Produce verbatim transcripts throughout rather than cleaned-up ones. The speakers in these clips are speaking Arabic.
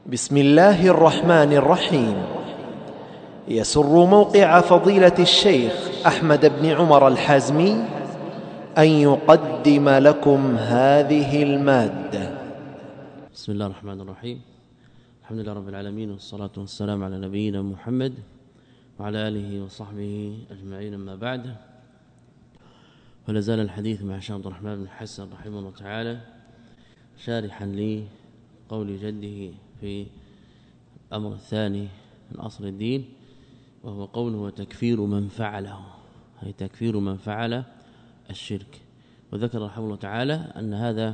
بسم الله الرحمن الرحيم. يسر موقع فضيلة الشيخ أحمد بن عمر الحازمي أن يقدم لكم هذه المادة. بسم الله الرحمن الرحيم. الحمد لله رب العالمين، والصلاة والسلام على نبينا محمد وعلى آله وصحبه أجمعين. أما بعد، ولا زال الحديث مع الشيخ عبد الرحمن بن حسن رحمه الله تعالى شارحا لقول جده في أمر الثاني من أصل الدين، وهو قوله وتكفير من فعله، أي تكفير من فعل الشرك. وذكر رحمه الله تعالى أن هذا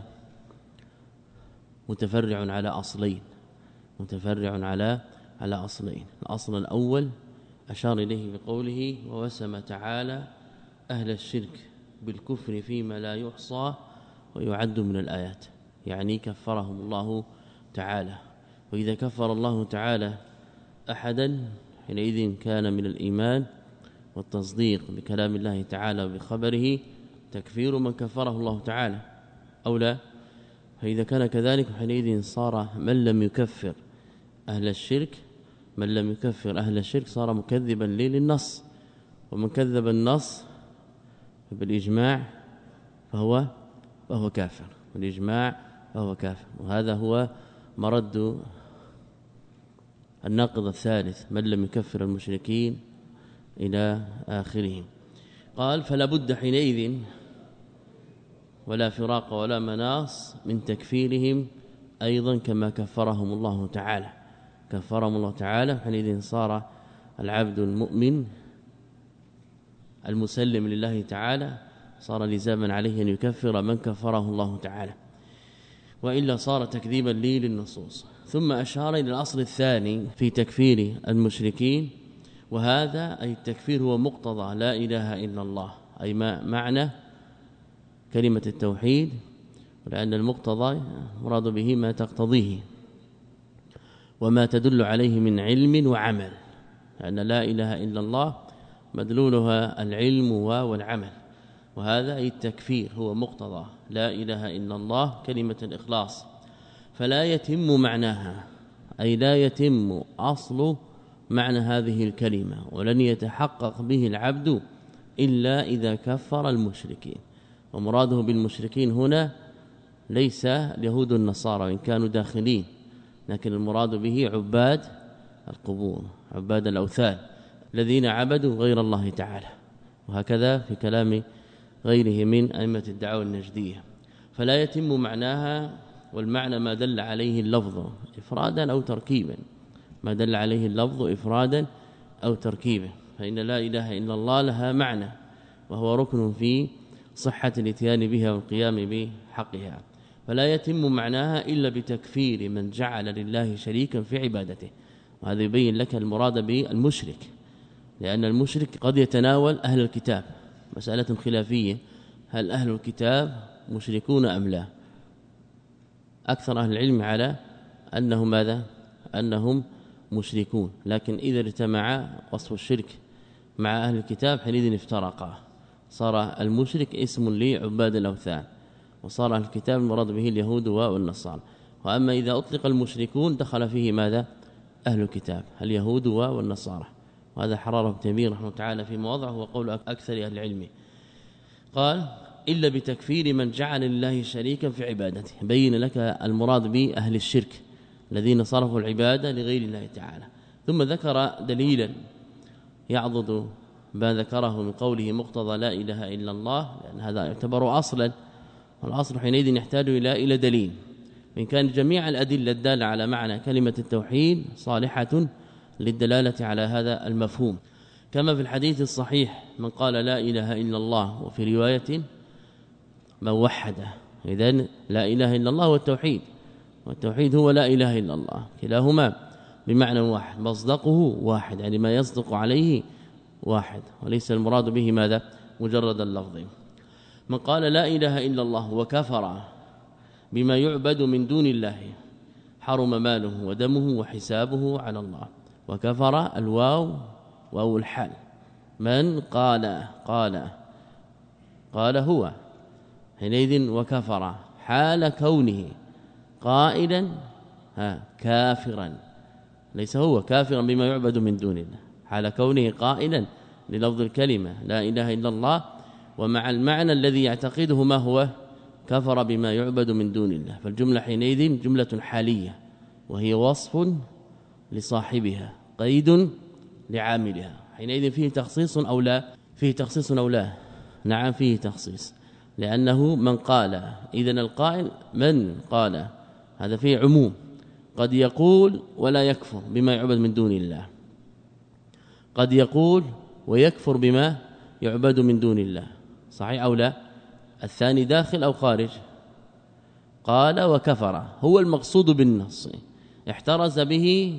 متفرع على أصلين متفرع على على أصلين. الأصل الأول أشار إليه بقوله ووسم تعالى أهل الشرك بالكفر فيما لا يحصى ويعد من الآيات، يعني كفرهم الله تعالى. وإذا كفر الله تعالى أحدا حينئذ كان من الإيمان والتصديق بكلام الله تعالى وبخبره تكفير من كفره الله تعالى أو لا. فإذا كان كذلك حينئذ صار من لم يكفر أهل الشرك من لم يكفر أهل الشرك صار مكذبا للنص، ومن كذب النص بالإجماع فهو فهو كافر، بالإجماع فهو كافر. وهذا هو مرد الناقض الثالث من لم يكفر المشركين إلى آخره. قال فلا بد حينئذ ولا فراق ولا مناص من تكفيرهم أيضا كما كفرهم الله تعالى. كفرهم الله تعالى حينئذ صار العبد المؤمن المسلم لله تعالى صار لزاما عليه أن يكفر من كفره الله تعالى، وإلا صار تكذيبا لي للنصوص. ثم أشار إلى الأصل الثاني في تكفير المشركين، وهذا أي التكفير هو مقتضى لا إله إلا الله، أي ما معنى كلمة التوحيد، ولأن المقتضى مراد به ما تقتضيه وما تدل عليه من علم وعمل، لأن لا إله إلا الله مدلولها العلم والعمل، وهذا أي التكفير هو مقتضى لا إله إلا الله كلمة الإخلاص. فلا يتم معناها، أي لا يتم أصل معنى هذه الكلمة، ولن يتحقق به العبد إلا إذا كفر المشركين. ومراده بالمشركين هنا ليس اليهود النصارى وإن كانوا داخلين، لكن المراد به عباد القبور، عباد الأوثان الذين عبدوا غير الله تعالى، وهكذا في كلام غيره من أئمة الدعوة النجدية. فلا يتم معناها، والمعنى ما دل عليه اللفظ إفرادا أو تركيبا، ما دل عليه اللفظ إفرادا أو تركيبا، فإن لا إله إلا الله لها معنى، وهو ركن في صحة الاتيان بها والقيام بحقها. فلا يتم معناها إلا بتكفير من جعل لله شريكا في عبادته. وهذا يبين لك المراد بالمشرك، لأن المشرك قد يتناول أهل الكتاب، مسألة خلافية، هل أهل الكتاب مشركون أم لا؟ أكثر أهل العلم على أنهم ماذا؟ أنهم مشركون، لكن إذا اجتمع وصف الشرك مع أهل الكتاب حينئذ افترقا، صار المشرك اسم لعباد الأوثان، وصار أهل الكتاب المراد به اليهود والنصارى. وأما إذا أطلق المشركون دخل فيه ماذا؟ أهل الكتاب اليهود والنصارى. وهذا حرره ابن تيمية رحمه الله تعالى في مواضعه وقول أكثر أهل العلم. قال إلا بتكفير من جعل لله شريكا في عبادته، بين لك المراد بأهل الشرك الذين صرفوا العبادة لغير الله تعالى. ثم ذكر دليلا يعضد ما ذكره من قوله مقتضى لا إله إلا الله، لأن هذا يعتبر أصلا، والأصل حينئذ يحتاج إلى إلى دليل. وإن كان جميع الأدلة الدالة على معنى كلمة التوحيد صالحة للدلالة على هذا المفهوم، كما في الحديث الصحيح من قال لا إله إلا الله، وفي رواية من وحده. إذن لا إله إلا الله والتوحيد، والتوحيد هو لا إله إلا الله، كلاهما بمعنى واحد، مصدقه واحد، يعني ما يصدق عليه واحد، وليس المراد به ماذا؟ مجرد اللفظ. من قال لا إله إلا الله وكفر بما يعبد من دون الله حرم ماله ودمه وحسابه على الله. وكفر الواو واو الحال، من قال قال قال هو حينئذ وكفر حال كونه قائلا ها كافرا، ليس هو كافرا بما يعبد من دون الله، حال كونه قائلا للفظ الكلمة لا إله إلا الله ومع المعنى الذي يعتقده ما هو كفر بما يعبد من دون الله. فالجملة حينئذ جملة حالية، وهي وصف لصاحبها قيد لعاملها. حينئذ فيه تخصيص أو لا؟ فيه تخصيص أو لا؟ نعم فيه تخصيص، لأنه من قال، إذن القائل من قال، هذا فيه عموم، قد يقول ولا يكفر بما يعبد من دون الله، قد يقول ويكفر بما يعبد من دون الله، صحيح أو لا؟ الثاني داخل أو خارج؟ قال وكفر هو المقصود بالنص، احترز به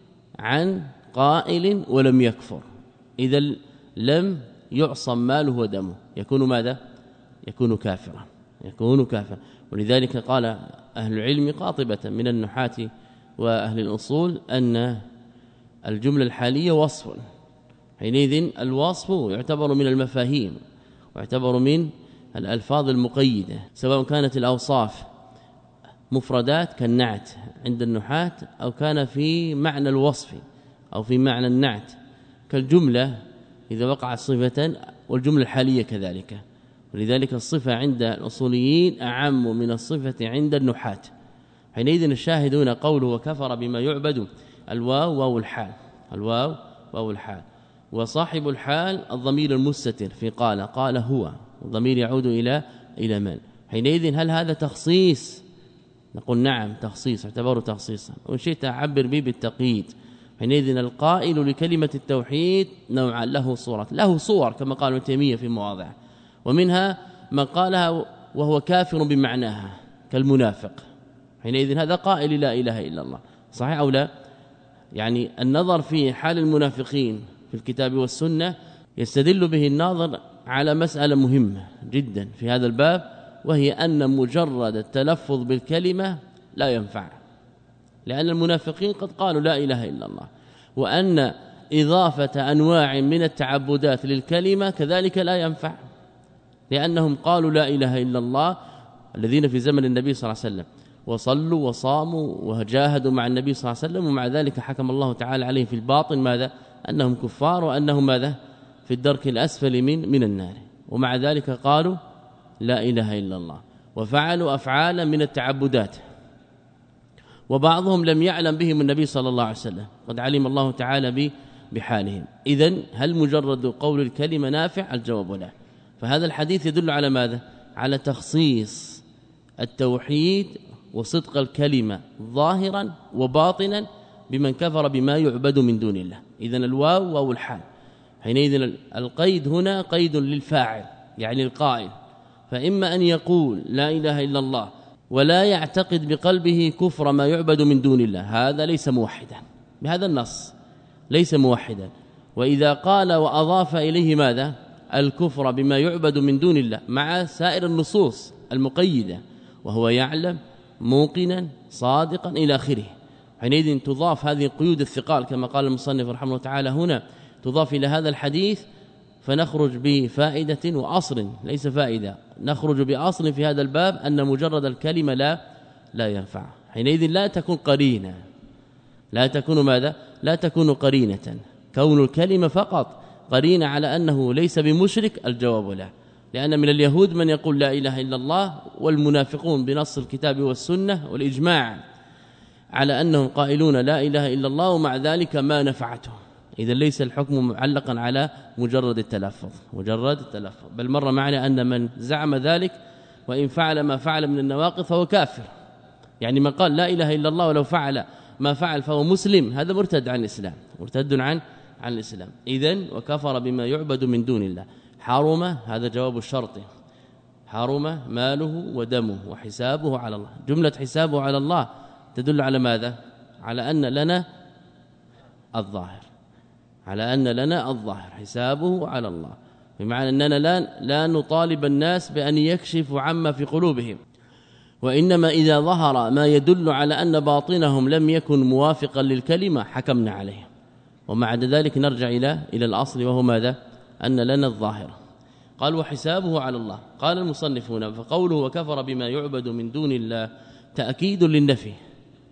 عن قائل ولم يكفر، إذا لم يعصم ماله ودمه، يكون ماذا؟ يكون كافرا، يكون كافرا. ولذلك قال أهل العلم قاطبة من النحاة وأهل الأصول أن الجملة الحالية وصف، حينئذ الوصف يعتبر من المفاهيم ويعتبر من الألفاظ المقيدة، سواء كانت الأوصاف مفردات كالنعت عند النحاة أو كان في معنى الوصف أو في معنى النعت كالجملة إذا وقعت صفة، والجملة الحالية كذلك. ولذلك الصفة عند الأصوليين أعم من الصفة عند النحاة. حينئذ الشاهدون قوله وكفر بما يعبد، الواو واو الحال، الواو واو الحال، وصاحب الحال الضمير المستتر في قال، قال هو، الضمير يعود إلى إلى من. حينئذ هل هذا تخصيص؟ نقول نعم تخصيص، اعتبره تخصيصا، وإن شئت أعبر به بالتقييد. حينئذ القائل لكلمة التوحيد نوعا له صورة، له صور كما قال ابن تيمية في مواضع، ومنها من قالها وهو كافر بمعناها كالمنافق، حينئذ هذا قائل لا إله إلا الله، صحيح أو لا؟ يعني النظر في حال المنافقين في الكتاب والسنة يستدل به الناظر على مسألة مهمة جدا في هذا الباب، وهي أن مجرد التلفظ بالكلمة لا ينفع، لأن المنافقين قد قالوا لا إله إلا الله، وأن إضافة أنواع من التعبدات للكلمة كذلك لا ينفع، لأنهم قالوا لا إله إلا الله الذين في زمن النبي صلى الله عليه وسلم، وصلوا وصاموا وجاهدوا مع النبي صلى الله عليه وسلم، ومع ذلك حكم الله تعالى عليهم في الباطن ماذا؟ أنهم كفار وأنهم ماذا؟ في الدرك الأسفل من من النار، ومع ذلك قالوا لا إله إلا الله، وفعلوا أفعالا من التعبدات، وبعضهم لم يعلم بهم النبي صلى الله عليه وسلم، قد علم الله تعالى بحالهم. إذن هل مجرد قول الكلمة نافع؟ الجواب لا. فهذا الحديث يدل على ماذا؟ على تخصيص التوحيد وصدق الكلمة ظاهرا وباطنا بمن كفر بما يعبد من دون الله. إذن الواو واو الحال، حينئذ القيد هنا قيد للفاعل يعني القائل، فإما أن يقول لا إله إلا الله ولا يعتقد بقلبه كفر ما يعبد من دون الله، هذا ليس موحدا بهذا النص، ليس موحدا. وإذا قال وأضاف إليه ماذا؟ الكفر بما يعبد من دون الله مع سائر النصوص المقيدة، وهو يعلم موقنا صادقا إلى آخره، حينئذ تضاف هذه القيود الثقال كما قال المصنف رحمه الله تعالى هنا، تضاف إلى هذا الحديث، فنخرج بفائدة وأصل ليس فائدة، نخرج بأصل في هذا الباب أن مجرد الكلمة لا لا ينفع. حينئذ لا تكون قرينة، لا تكون ماذا؟ لا تكون قرينة، كون الكلمة فقط قرينة على أنه ليس بمشرك، الجواب لا، لأن من اليهود من يقول لا إله إلا الله، والمنافقون بنص الكتاب والسنة والإجماع على أنهم قائلون لا إله إلا الله، ومع ذلك ما نفعته. إذا ليس الحكم معلقا على مجرد التلفظ، مجرد التلفظ، بل مر معنا أن من زعم ذلك وإن فعل ما فعل من النواقض فهو كافر، يعني من قال لا إله إلا الله ولو فعل ما فعل فهو مسلم، هذا مرتد عن الإسلام، مرتد عن عن الإسلام. إذن وكفر بما يعبد من دون الله، حرم، هذا جواب الشرط، حرم ماله ودمه وحسابه على الله. جملة حسابه على الله تدل على ماذا؟ على أن لنا الظاهر، على أن لنا الظاهر، حسابه على الله، بمعنى أننا لا, لا نطالب الناس بأن يكشفوا عما في قلوبهم، وإنما إذا ظهر ما يدل على أن باطنهم لم يكن موافقا للكلمة حكمنا عليه، ومع ذلك نرجع إلى إلى الأصل وهو ماذا؟ أن لنا الظاهر. قال وحسابه على الله. قال المصنف هنا فقوله وكفر بما يعبد من دون الله تأكيد للنفي،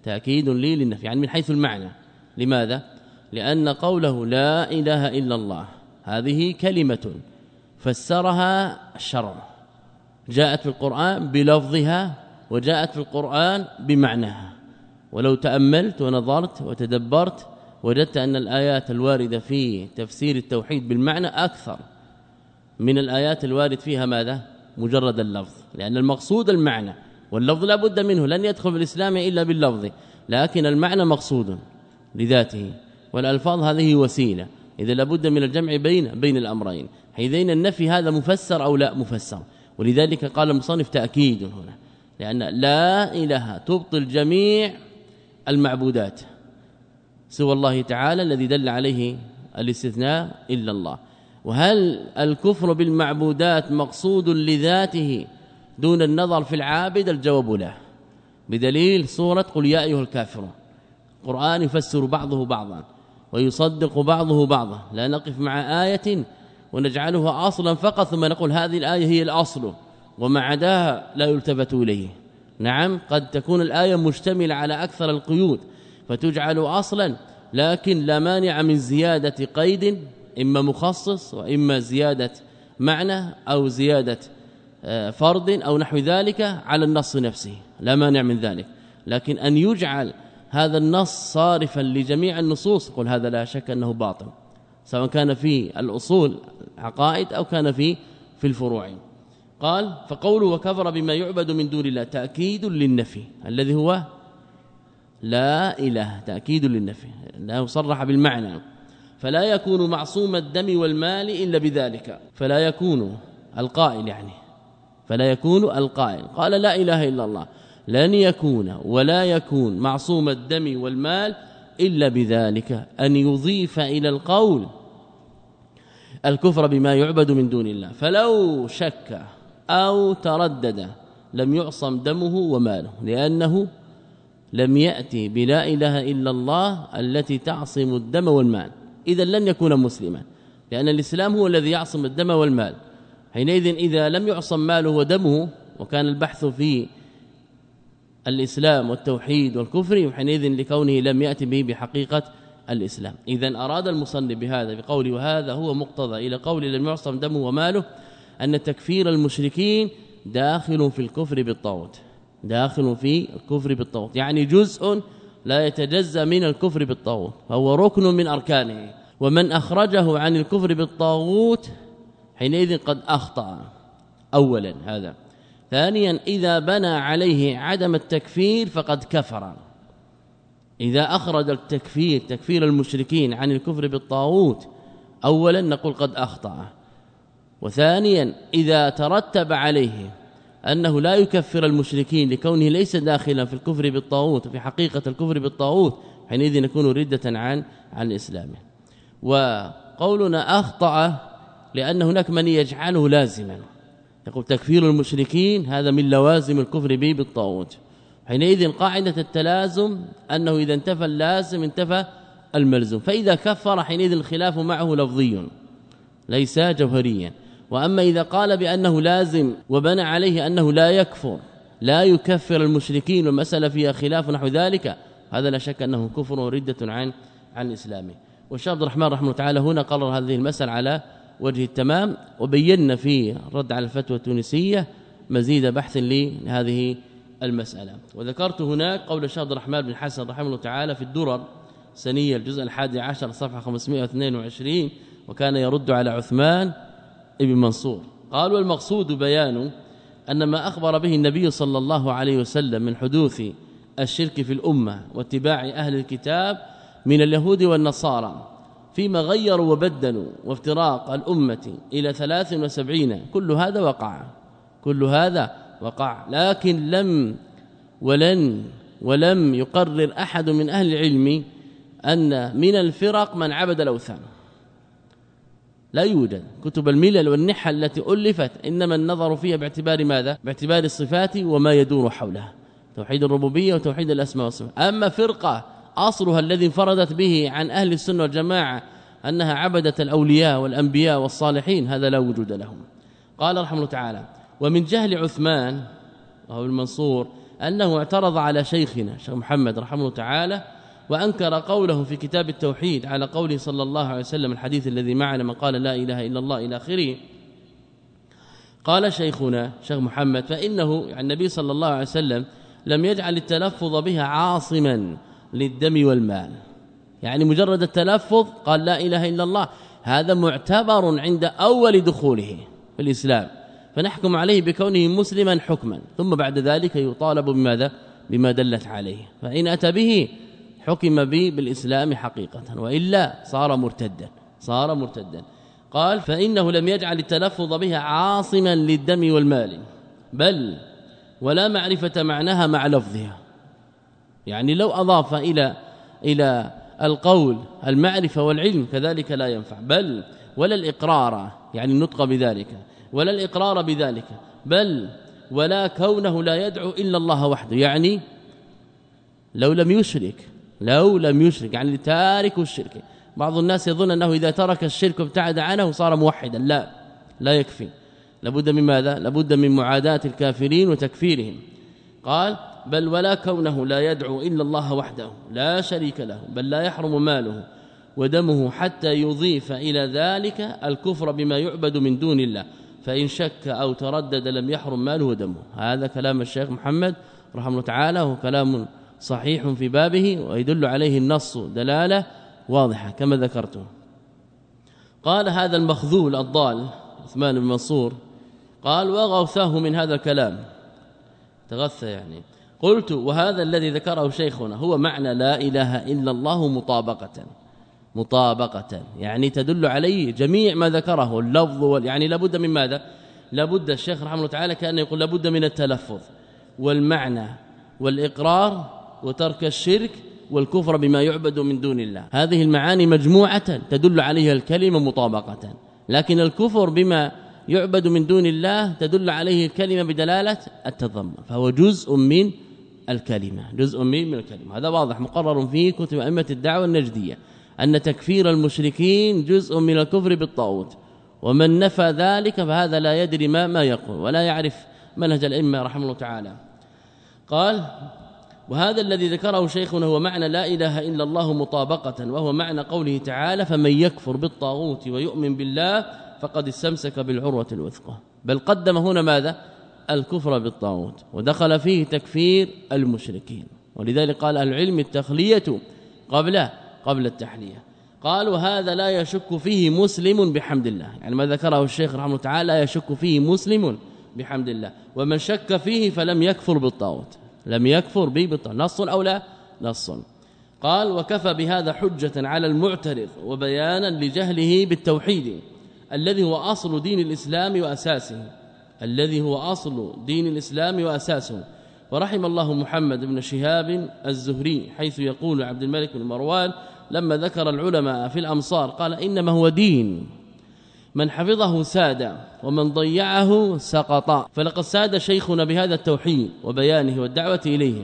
تأكيد لي للنفي يعني من حيث المعنى. لماذا؟ لأن قوله لا إله إلا الله هذه كلمة فسرها الشرع، جاءت في القرآن بلفظها وجاءت في القرآن بمعناها، ولو تأملت ونظرت وتدبرت وجدت أن الآيات الواردة في تفسير التوحيد بالمعنى أكثر من الآيات الوارد فيها ماذا؟ مجرد اللفظ، لأن المقصود المعنى، واللفظ لا بد منه، لن يدخل في الإسلام إلا باللفظ، لكن المعنى مقصود لذاته، والألفاظ هذه وسيلة، إذا لابد من الجمع بين بين الأمرين. حينئذ النفي هذا مفسر أو لا مفسر، ولذلك قال المصنف تأكيد هنا، لأن لا إله تبطل جميع المعبودات سوى الله تعالى الذي دل عليه الاستثناء إلا الله. وهل الكفر بالمعبودات مقصود لذاته دون النظر في العابد؟ الجواب لا، بدليل سورة قل يا أيها الكافرون. القرآن يفسر بعضه بعضا ويصدق بعضه بعضا، لا نقف مع آية ونجعلها أصلا فقط ثم نقول هذه الآية هي الأصل وما عداها لا يلتفت إليه. نعم، قد تكون الآية مشتملة على أكثر القيود فتجعل أصلا، لكن لا مانع من زيادة قيد، إما مخصص وإما زيادة معنى أو زيادة فرض أو نحو ذلك على النص نفسه، لا مانع من ذلك. لكن أن يجعل هذا النص صارفا لجميع النصوص قل هذا لا شك أنه باطل، سواء كان في الأصول عقائد أو كان في في الفروع. قال فقوله وكفر بما يعبد من دون الله تأكيد للنفي الذي هو لا إله، تأكيد للنفي لا صرح بالمعنى، فلا يكون معصوم الدم والمال إلا بذلك، فلا يكون القائل يعني فلا يكون القائل قال لا إله إلا الله لن يكون ولا يكون معصوم الدم والمال إلا بذلك، أن يضيف إلى القول الكفر بما يعبد من دون الله، فلو شك أو تردد لم يعصم دمه وماله، لأنه لم يأتي بلا إله إلا الله التي تعصم الدم والمال، إذا لن يكون مسلما، لأن الإسلام هو الذي يعصم الدم والمال. حينئذ إذا لم يعصم ماله ودمه وكان البحث في الإسلام والتوحيد والكفر، حينئذ لكونه لم يأتي به بحقيقة الإسلام. إذن أراد المصنف بهذا بقوله وهذا هو مقتضى إلى قول لم يعصم دمه وماله أن تكفير المشركين داخل في الكفر بالطاغوت، داخل في الكفر بالطاغوت، يعني جزء لا يتجزأ من الكفر بالطاغوت، فهو ركن من أركانه، ومن أخرجه عن الكفر بالطاغوت حينئذ قد أخطأ أولا هذا. ثانيا إذا بنى عليه عدم التكفير فقد كفر، إذا أخرج التكفير تكفير المشركين عن الكفر بالطاغوت أولا نقول قد أخطأ، وثانيا إذا ترتب عليه أنه لا يكفر المشركين لكونه ليس داخلا في الكفر بالطاغوت في حقيقة الكفر بالطاغوت حينئذ نكون ردة عن عن الإسلام. وقولنا أخطأ لأن هناك من يجعله لازما، يقول تكفير المشركين هذا من لوازم الكفر به بالطاغوت، حينئذ قاعدة التلازم أنه إذا انتفى اللازم انتفى الملزوم، فإذا كفر حينئذ الخلاف معه لفظي ليس جوهريا. وأما إذا قال بأنه لازم وبنى عليه أنه لا يكفر لا يكفر المشركين والمسألة فيها خلاف نحو ذلك، هذا لا شك أنه كفر وردة عن عن إسلامه. والشيخ عبد الرحمن رحمه الله تعالى هنا قرر هذه المسألة على وجه التمام، وبينا في رد على الفتوى التونسية مزيد بحث لهذه المسألة. وذكرت هناك قول الشيخ عبد الرحمن بن حسن رحمه الله تعالى في الدرر سنية الجزء الحادي عشر صفحة خمسمائة واثنين وعشرين، وكان يرد على عثمان ابن منصور. قال والمقصود بيان أن ما أخبر به النبي صلى الله عليه وسلم من حدوث الشرك في الأمة واتباع أهل الكتاب من اليهود والنصارى فيما غيروا وبدلوا وافتراق الأمة إلى ثلاث وسبعين، كل هذا وقع كل هذا وقع لكن لم ولن ولم يقرر أحد من أهل العلم أن من الفرق من عبد الأوثان، لا يوجد. كتب الملل والنحل التي ألفت إنما النظر فيها باعتبار ماذا؟ باعتبار الصفات وما يدور حولها، توحيد الربوبية وتوحيد الأسماء والصفات. أما فرقة أصلها الذي انفردت به عن أهل السنة والجماعة أنها عبدت الأولياء والأنبياء والصالحين، هذا لا وجود لهم. قال رحمه الله تعالى ومن جهل عثمان وهو المنصور أنه اعترض على شيخنا شيخ محمد رحمه الله تعالى وأنكر قوله في كتاب التوحيد على قوله صلى الله عليه وسلم الحديث الذي معنا من قال لا إله إلا الله إلى آخره. قال شيخنا شيخ محمد فإنه يعني النبي صلى الله عليه وسلم لم يجعل التلفظ بها عاصما للدم والمال، يعني مجرد التلفظ قال لا إله إلا الله هذا معتبر عند أول دخوله في الإسلام، فنحكم عليه بكونه مسلما حكما، ثم بعد ذلك يطالب بماذا؟ بما دلت عليه، فإن أتى به حكم به بالإسلام حقيقة، وإلا صار مرتدا صار مرتدا. قال فإنه لم يجعل التلفظ بها عاصما للدم والمال، بل ولا معرفة معناها مع لفظها، يعني لو أضاف إلى إلى القول المعرفة والعلم كذلك لا ينفع، بل ولا الإقرار يعني النطق بذلك، ولا الإقرار بذلك، بل ولا كونه لا يدعو إلا الله وحده، يعني لو لم يشرك لو لم يشرك يعني تارك الشرك. بعض الناس يظن أنه إذا ترك الشرك وابتعد عنه صار موحدا، لا لا يكفي، لابد من ماذا؟ لابد من معاداة الكافرين وتكفيرهم. قال بل ولا كونه لا يدعو إلا الله وحده لا شريك له، بل لا يحرم ماله ودمه حتى يضيف إلى ذلك الكفر بما يعبد من دون الله، فإن شك أو تردد لم يحرم ماله ودمه. هذا كلام الشيخ محمد رحمه الله تعالى، وهو كلام صحيح في بابه ويدل عليه النص دلالة واضحة كما ذكرته. قال هذا المخذول الضال عثمان بن منصور قال وغوثاه من هذا الكلام، تغثى يعني. قلت وهذا الذي ذكره شيخنا هو معنى لا إله إلا الله مطابقة مطابقة يعني تدل عليه جميع ما ذكره اللفظ، يعني لابد من ماذا؟ لابد الشيخ رحمه الله تعالى كأنه يقول لابد من التلفظ والمعنى والإقرار وترك الشرك والكفر بما يعبد من دون الله، هذه المعاني مجموعة تدل عليها الكلمة مطابقة، لكن الكفر بما يعبد من دون الله تدل عليه الكلمة بدلالة التضمن، فهو جزء من الكلمة جزء من الكلمة. هذا واضح مقرر في كتب أئمة الدعوة النجدية أن تكفير المشركين جزء من الكفر بالطاغوت، ومن نفى ذلك فهذا لا يدري ما ما يقول ولا يعرف منهج الأئمة رحمه الله تعالى. قال وهذا الذي ذكره شيخنا هو معنى لا إله إلا الله مطابقة، وهو معنى قوله تعالى فمن يكفر بالطاغوت ويؤمن بالله فقد استمسك بالعروة الوثقى، بل قدم هنا ماذا؟ الكفر بالطاغوت، ودخل فيه تكفير المشركين، ولذلك قال أهل العلم التخلية قبل قبل التحلية. قال وهذا لا يشك فيه مسلم بحمد الله، يعني ما ذكره الشيخ رحمه الله تعالى لا يشك فيه مسلم بحمد الله، ومن شك فيه فلم يكفر بالطاغوت لم يكفر به بالطاغوت، نص أو لا نص. قال وكفى بهذا حجة على المعترض وبيانا لجهله بالتوحيد الذي هو أصل دين الإسلام وأساسه الذي هو أصل دين الإسلام وأساسه. ورحم الله محمد بن شهاب الزهري حيث يقول عبد الملك بن مروان لما ذكر العلماء في الأمصار قال إنما هو دين من حفظه ساد ومن ضيعه سقط، فلقد ساد شيخنا بهذا التوحيد وبيانه والدعوة إليه،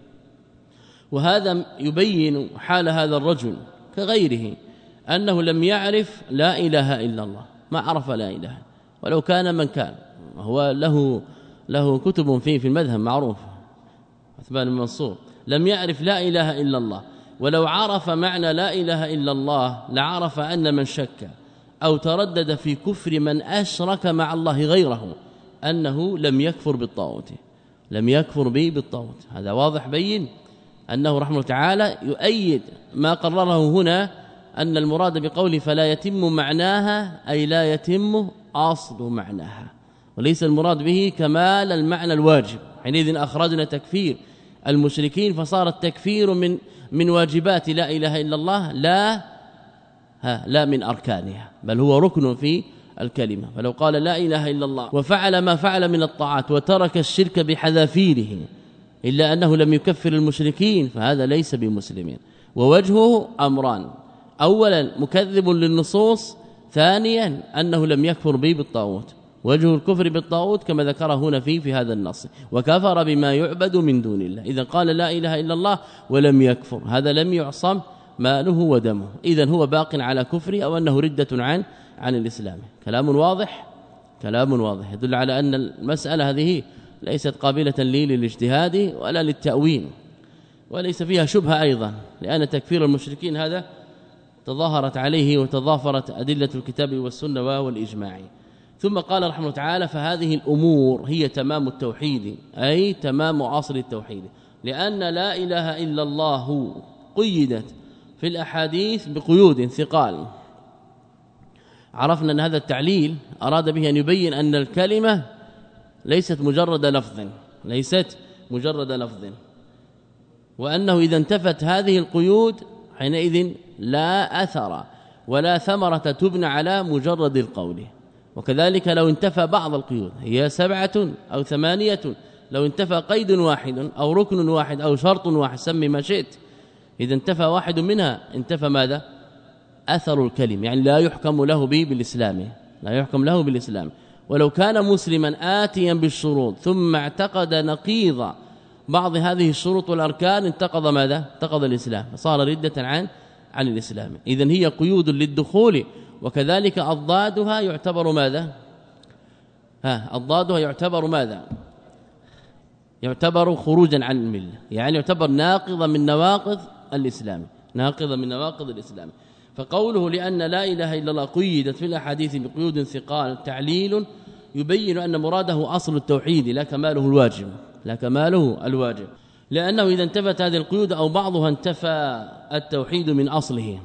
وهذا يبين حال هذا الرجل كغيره أنه لم يعرف لا إله إلا الله، ما عرف لا إله، ولو كان من كان هو له له كتب فيه في المذهب معروف عثمان بن منصور، لم يعرف لا إله إلا الله، ولو عرف معنى لا إله إلا الله لعرف أن من شك أو تردد في كفر من أشرك مع الله غيره أنه لم يكفر بالطاغوت لم يكفر به بالطاغوت. هذا واضح بين أنه رحمه الله تعالى يؤيد ما قرره هنا أن المراد بقوله فلا يتم معناها أي لا يتم أصل معناها، وليس المراد به كمال المعنى الواجب، حينئذ أخرجنا تكفير المشركين فصار التكفير من من واجبات لا إله إلا الله لا ها لا من أركانها، بل هو ركن في الكلمة. فلو قال لا إله إلا الله وفعل ما فعل من الطاعات وترك الشرك بحذافيره إلا أنه لم يكفر المشركين فهذا ليس بمسلمين. ووجهه أمران، أولا مكذب للنصوص، ثانيا أنه لم يكفر به بالطاغوت، وجه الكفر بالطاغوت كما ذكر هنا في في هذا النص وكفر بما يعبد من دون الله. إذا قال لا إله إلا الله ولم يكفر هذا لم يعصم ماله ودمه، إذن هو باق على كفره أو أنه ردة عن عن الإسلام. كلام واضح كلام واضح يدل على أن المسألة هذه ليست قابلة لي للاجتهاد ولا للتأويل، وليس فيها شبهة أيضا، لأن تكفير المشركين هذا تظاهرت عليه وتضافرت أدلة الكتاب والسنة والإجماع. ثم قال رحمه الله تعالى: فهذه الأمور هي تمام التوحيد، أي تمام أصل التوحيد، لأن لا إله إلا الله قيدت في الأحاديث بقيود ثقال. عرفنا أن هذا التعليل أراد به أن يبين أن الكلمة ليست مجرد لفظ، ليست مجرد لفظ، وأنه إذا انتفت هذه القيود حينئذ لا أثر ولا ثمرة تبنى على مجرد القول. وكذلك لو انتفى بعض القيود، هي سبعة أو ثمانية، لو انتفى قيد واحد أو ركن واحد أو شرط واحد، سمي ما شئت، إذا انتفى واحد منها انتفى ماذا؟ أثر الكلم، يعني لا يحكم له به بالإسلام، لا يحكم له بالإسلام. ولو كان مسلما آتيا بالشروط ثم اعتقد نقيض بعض هذه الشروط والأركان انتقض ماذا؟ انتقض الإسلام، فصار ردة عن عن الإسلام. إذن هي قيود للدخول، وكذلك أضدادها يعتبر ماذا؟ ها أضدادها يعتبر ماذا؟ يعتبر خروجا عن الملة، يعني يعتبر ناقضا من نواقض الإسلام، ناقضا من نواقض الإسلام. فقوله لأن لا إله إلا الله قيدت في الأحاديث بقيود ثقال تعليل يبين أن مراده أصل التوحيد لا كماله الواجب، لا كماله الواجب، لأنه إذا انتفت هذه القيود أو بعضها انتفى التوحيد من أصله.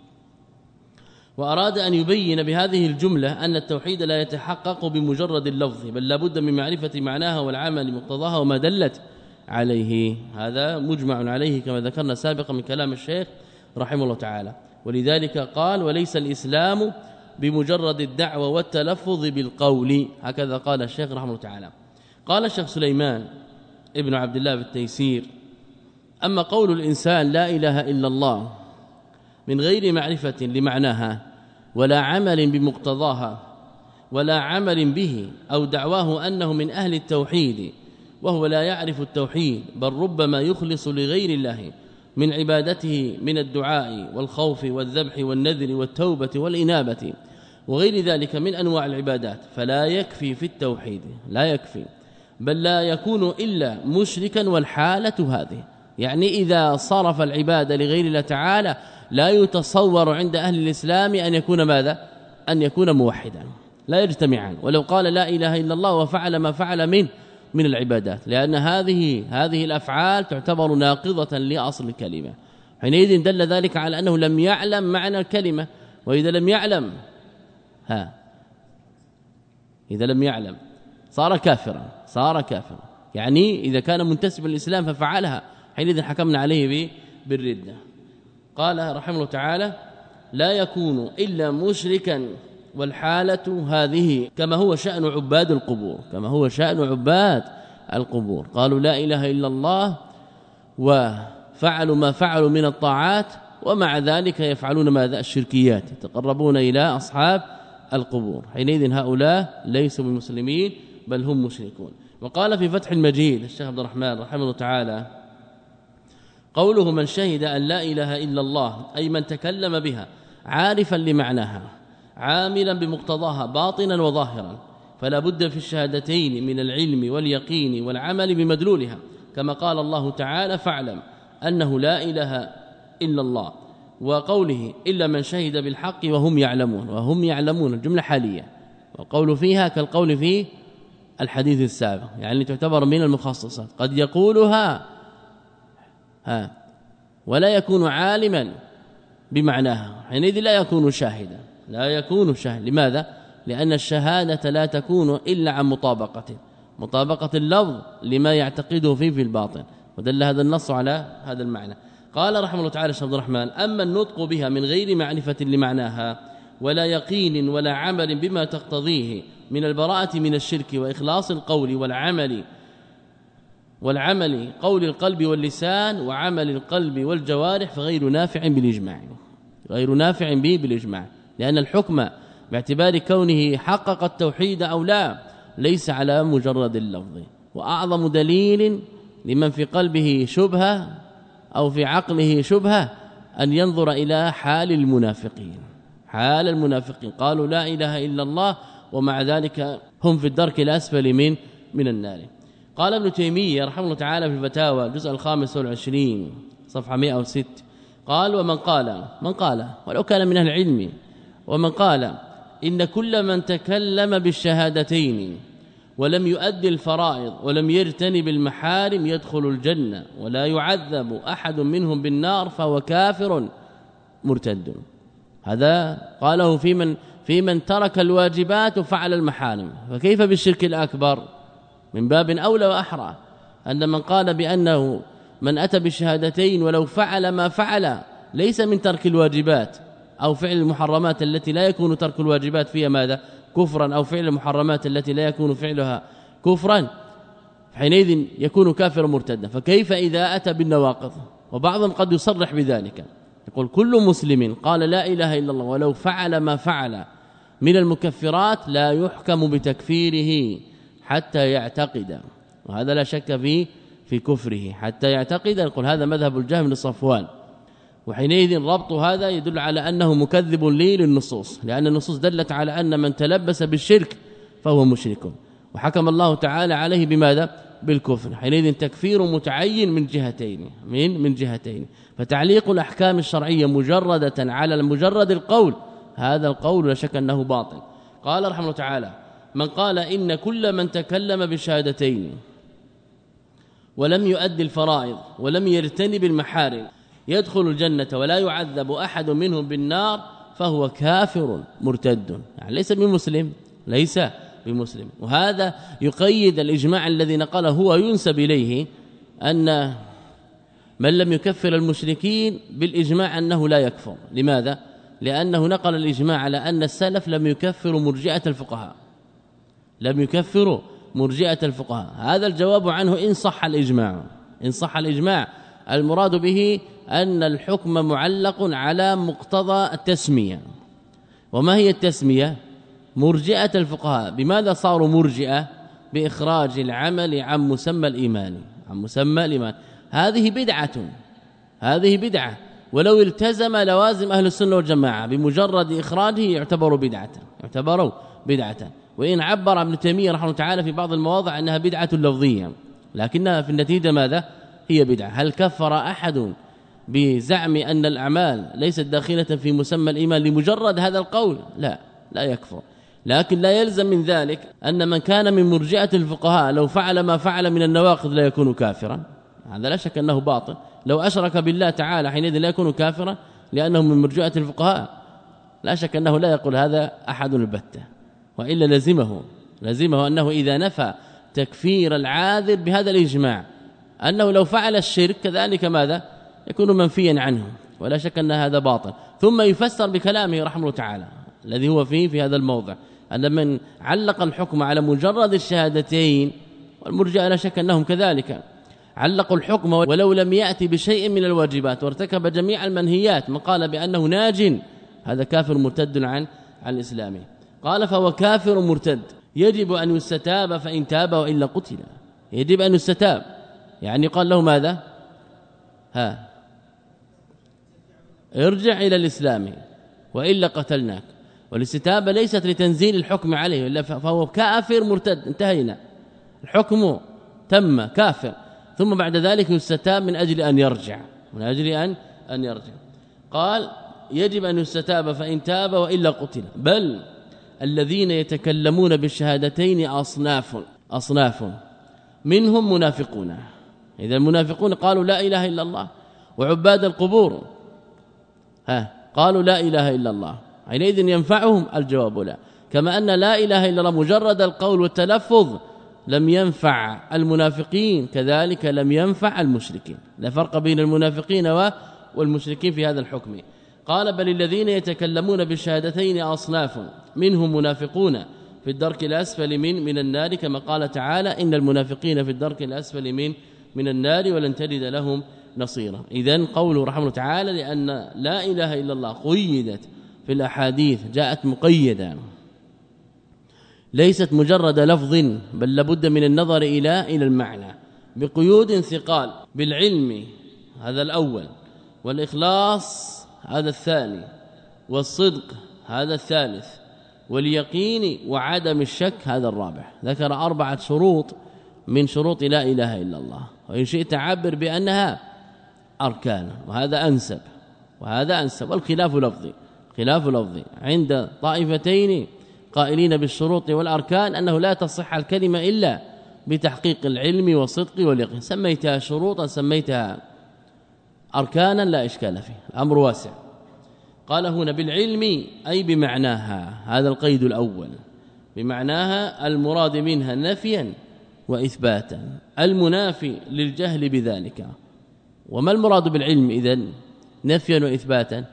وأراد أن يبين بهذه الجملة أن التوحيد لا يتحقق بمجرد اللفظ، بل لابد من معرفة معناها والعمل مقتضاها وما دلت عليه. هذا مجمع عليه كما ذكرنا سابقا من كلام الشيخ رحمه الله تعالى. ولذلك قال: وليس الإسلام بمجرد الدعوة والتلفظ بالقول، هكذا قال الشيخ رحمه الله تعالى. قال الشيخ سليمان ابن عبد الله بالتيسير: أما قول الإنسان لا إله إلا الله من غير معرفة لمعناها ولا عمل بمقتضاها ولا عمل به، أو دعواه أنه من أهل التوحيد وهو لا يعرف التوحيد، بل ربما يخلص لغير الله من عبادته من الدعاء والخوف والذبح والنذر والتوبة والإنابة وغير ذلك من أنواع العبادات، فلا يكفي في التوحيد، لا يكفي، بل لا يكون إلا مشركا. والحالة هذه يعني إذا صرف العبادة لغير الله تعالى لا يتصور عند أهل الإسلام أن يكون ماذا؟ أن يكون موحدا، لا يجتمعان. ولو قال لا إله إلا الله وفعل ما فعل من من العبادات، لأن هذه هذه الأفعال تعتبر ناقضة لأصل الكلمة، حينئذ دل ذلك على أنه لم يعلم معنى الكلمة. وإذا لم يعلم ها إذا لم يعلم صار كافرا، صار كافرا، يعني إذا كان منتسبا للإسلام ففعلها حينئذ حكمنا عليه بالردة. قال رحمه الله تعالى: لا يكون إلا مشركا. والحالة هذه كما هو شأن عباد القبور، كما هو شأن عباد القبور، قالوا لا إله إلا الله وفعلوا ما فعلوا من الطاعات، ومع ذلك يفعلون ماذا؟ الشركيات، يتقربون إلى أصحاب القبور، حينئذ هؤلاء ليسوا بمسلمين بل هم مشركون. وقال في فتح المجيد الشيخ عبد الرحمن رحمه الله تعالى: قوله من شهد أن لا إله إلا الله، أي من تكلم بها عارفا لمعناها عاملا بمقتضاها باطنا وظاهرا، فلا بد في الشهادتين من العلم واليقين والعمل بمدلولها، كما قال الله تعالى: فاعلم أنه لا إله إلا الله. وقوله إلا من شهد بالحق وهم يعلمون، وهم يعلمون الجملة حالية، والقول فيها كالقول في الحديث السابق، يعني تعتبر من المخصصات، قد يقولها ها ولا يكون عالما بمعناها، حينئذ لا يكون شاهدا، لا يكون شاهد. لماذا؟ لأن الشهادة لا تكون إلا عن مطابقة مطابقة اللفظ لما يعتقده فيه في الباطن، ودل هذا النص على هذا المعنى. قال رحمه الله تعالى الشيخ عبد الرحمن: أما النطق بها من غير معرفة لمعناها ولا يقين ولا عمل بما تقتضيه من البراءة من الشرك وإخلاص القول والعمل والعمل قول القلب واللسان وعمل القلب والجوارح، فغير نافع بالإجماع، غير نافع به بالإجماع، لأن الحكم باعتبار كونه حقق التوحيد أو لا ليس على مجرد اللفظ. وأعظم دليل لمن في قلبه شبهة أو في عقله شبهة أن ينظر إلى حال المنافقين، حال المنافقين قالوا لا إله إلا الله ومع ذلك هم في الدرك الأسفل من من النار. قال ابن تيمية رحمه الله تعالى في الفتاوى الجزء الخامس والعشرين صفحة مئة وستة قال ومن قال من قال ولو كان من أهل العلم ومن قال إن كل من تكلم بالشهادتين ولم يؤدي الفرائض ولم يرتنب المحارم يدخل الجنة ولا يعذب أحد منهم بالنار فهو كافر مرتد. هذا قاله في من في من ترك الواجبات وفعل المحارم، فكيف بالشرك الأكبر؟ من باب أولى وأحرى أن من قال بأنه من أتى بالشهادتين ولو فعل ما فعل ليس من ترك الواجبات أو فعل المحرمات التي لا يكون ترك الواجبات فيها ماذا كفرا، أو فعل المحرمات التي لا يكون فعلها كفرا، حينئذ يكون كافرا مرتدا. فكيف إذا أتى بالنواقض؟ وبعضهم قد يصرح بذلك، يقول كل مسلم قال لا إله إلا الله ولو فعل ما فعل من المكفرات لا يحكم بتكفيره حتى يعتقد، وهذا لا شك فيه في كفره حتى يعتقد. يقول هذا مذهب الجهم بن صفوان، وحينئذ ربط هذا يدل على أنه مكذب لي للنصوص، لأن النصوص دلت على أن من تلبس بالشرك فهو مشرك، وحكم الله تعالى عليه بماذا؟ بالكفر. حينئذ تكفير متعين من جهتين من من جهتين فتعليق الأحكام الشرعية مجردة على مجرد القول، هذا القول لا شك أنه باطل. قال رحمه الله تعالى من قال إن كل من تكلم بالشهادتين ولم يؤدي الفرائض ولم يرتنب المحارم يدخل الجنة ولا يعذب أحد منهم بالنار فهو كافر مرتد، يعني ليس بمسلم ليس بمسلم. وهذا يقيد الإجماع الذي نقله هو ينسب إليه أن من لم يكفر المشركين بالإجماع أنه لا يكفر. لماذا؟ لأنه نقل الإجماع على أن السلف لم يكفروا مرجئة الفقهاء، لم يكفروا مرجئة الفقهاء. هذا الجواب عنه إن صح الإجماع، إن صح الإجماع المراد به أن الحكم معلق على مقتضى التسمية. وما هي التسمية؟ مرجئة الفقهاء. بماذا صاروا مرجئة؟ بإخراج العمل عن مسمى الإيمان، عن مسمى الإيمان. هذه بدعة، هذه بدعة، ولو التزم لوازم أهل السنة والجماعة بمجرد إخراجه يعتبر بدعة، يعتبروا بدعة. وإن عبر ابن تيمية رحمه الله تعالى في بعض المواضع أنها بدعة لفظية، لكنها في النتيجة ماذا؟ هي بدعة. هل كفر أحد بزعم أن الأعمال ليست داخلة في مسمى الإيمان لمجرد هذا القول؟ لا، لا يكفر. لكن لا يلزم من ذلك أن من كان من مرجئة الفقهاء لو فعل ما فعل من النواقض لا يكون كافرا، هذا لا شك أنه باطل. لو أشرك بالله تعالى حينئذ لا يكون كافرا لأنه من مرجئة الفقهاء، لا شك أنه لا يقول هذا أحد البتة، وإلا لزمه لزمه أنه إذا نفى تكفير العاذر بهذا الإجماع أنه لو فعل الشرك كذلك ماذا؟ يكون منفيا عنه، ولا شك أن هذا باطل. ثم يفسر بكلامه رحمه الله تعالى الذي هو فيه في هذا الموضع أن من علق الحكم على مجرد الشهادتين، والمرجئة لا شك أنهم كذلك علقوا الحكم ولو لم يأتي بشيء من الواجبات وارتكب جميع المنهيات، من قال بأنه ناج هذا كافر مرتد عن عن الإسلام. قال فهو كافر مرتد يجب أن يستتاب فإن تاب وإلا قتل. يجب أن يستتاب، يعني قال له ماذا؟ ها ارجع إلى الإسلام وإلا قتلناك. والاستتابة ليست لتنزيل الحكم عليه، إلا فهو كافر مرتد، انتهينا، الحكم تم كافر، ثم بعد ذلك يستتاب من أجل أن يرجع، من أجل أن أن يرجع. قال يجب أن يستتاب فإن تاب وإلا قتل. بل الذين يتكلمون بالشهادتين أصناف أصناف منهم منافقون. إذا المنافقون قالوا لا إله إلا الله، وعباد القبور ها قالوا لا إله إلا الله، حينئذ ينفعهم؟ الجواب لا. كما أن لا إله إلا الله مجرد القول والتلفظ لم ينفع المنافقين، كذلك لم ينفع المشركين. لا فرق بين المنافقين والمشركين في هذا الحكم. قال بل الذين يتكلمون بالشهادتين أصناف منهم منافقون في الدرك الأسفل من من النار، كما قال تعالى إن المنافقين في الدرك الأسفل من من النار ولن تجد لهم نصيرا. إذن قوله رحمه الله تعالى لأن لا إله إلا الله قيدت في الأحاديث، جاءت مقيدة ليست مجرد لفظ، بل لابد من النظر إلى إلى المعنى بقيود ثقال، بالعلم هذا الأول، والإخلاص هذا الثاني، والصدق هذا الثالث، واليقين وعدم الشك هذا الرابع. ذكر أربعة شروط من شروط لا إله إلا الله، وإن شئت عبر بأنها أركان، وهذا أنسب وهذا أنسب. والخلاف لفظي، خلاف لفظي عند طائفتين قائلين بالشروط والأركان أنه لا تصح الكلمة إلا بتحقيق العلم والصدق واليقين، سميتها شروطا سميتها أركانا لا إشكال فيه، الأمر واسع. قال هنا بالعلم أي بمعناها، هذا القيد الأول، بمعناها المراد منها نفيا وإثباتا، المنافي للجهل بذلك. وما المراد بالعلم إذن؟ نفيا وإثباتا،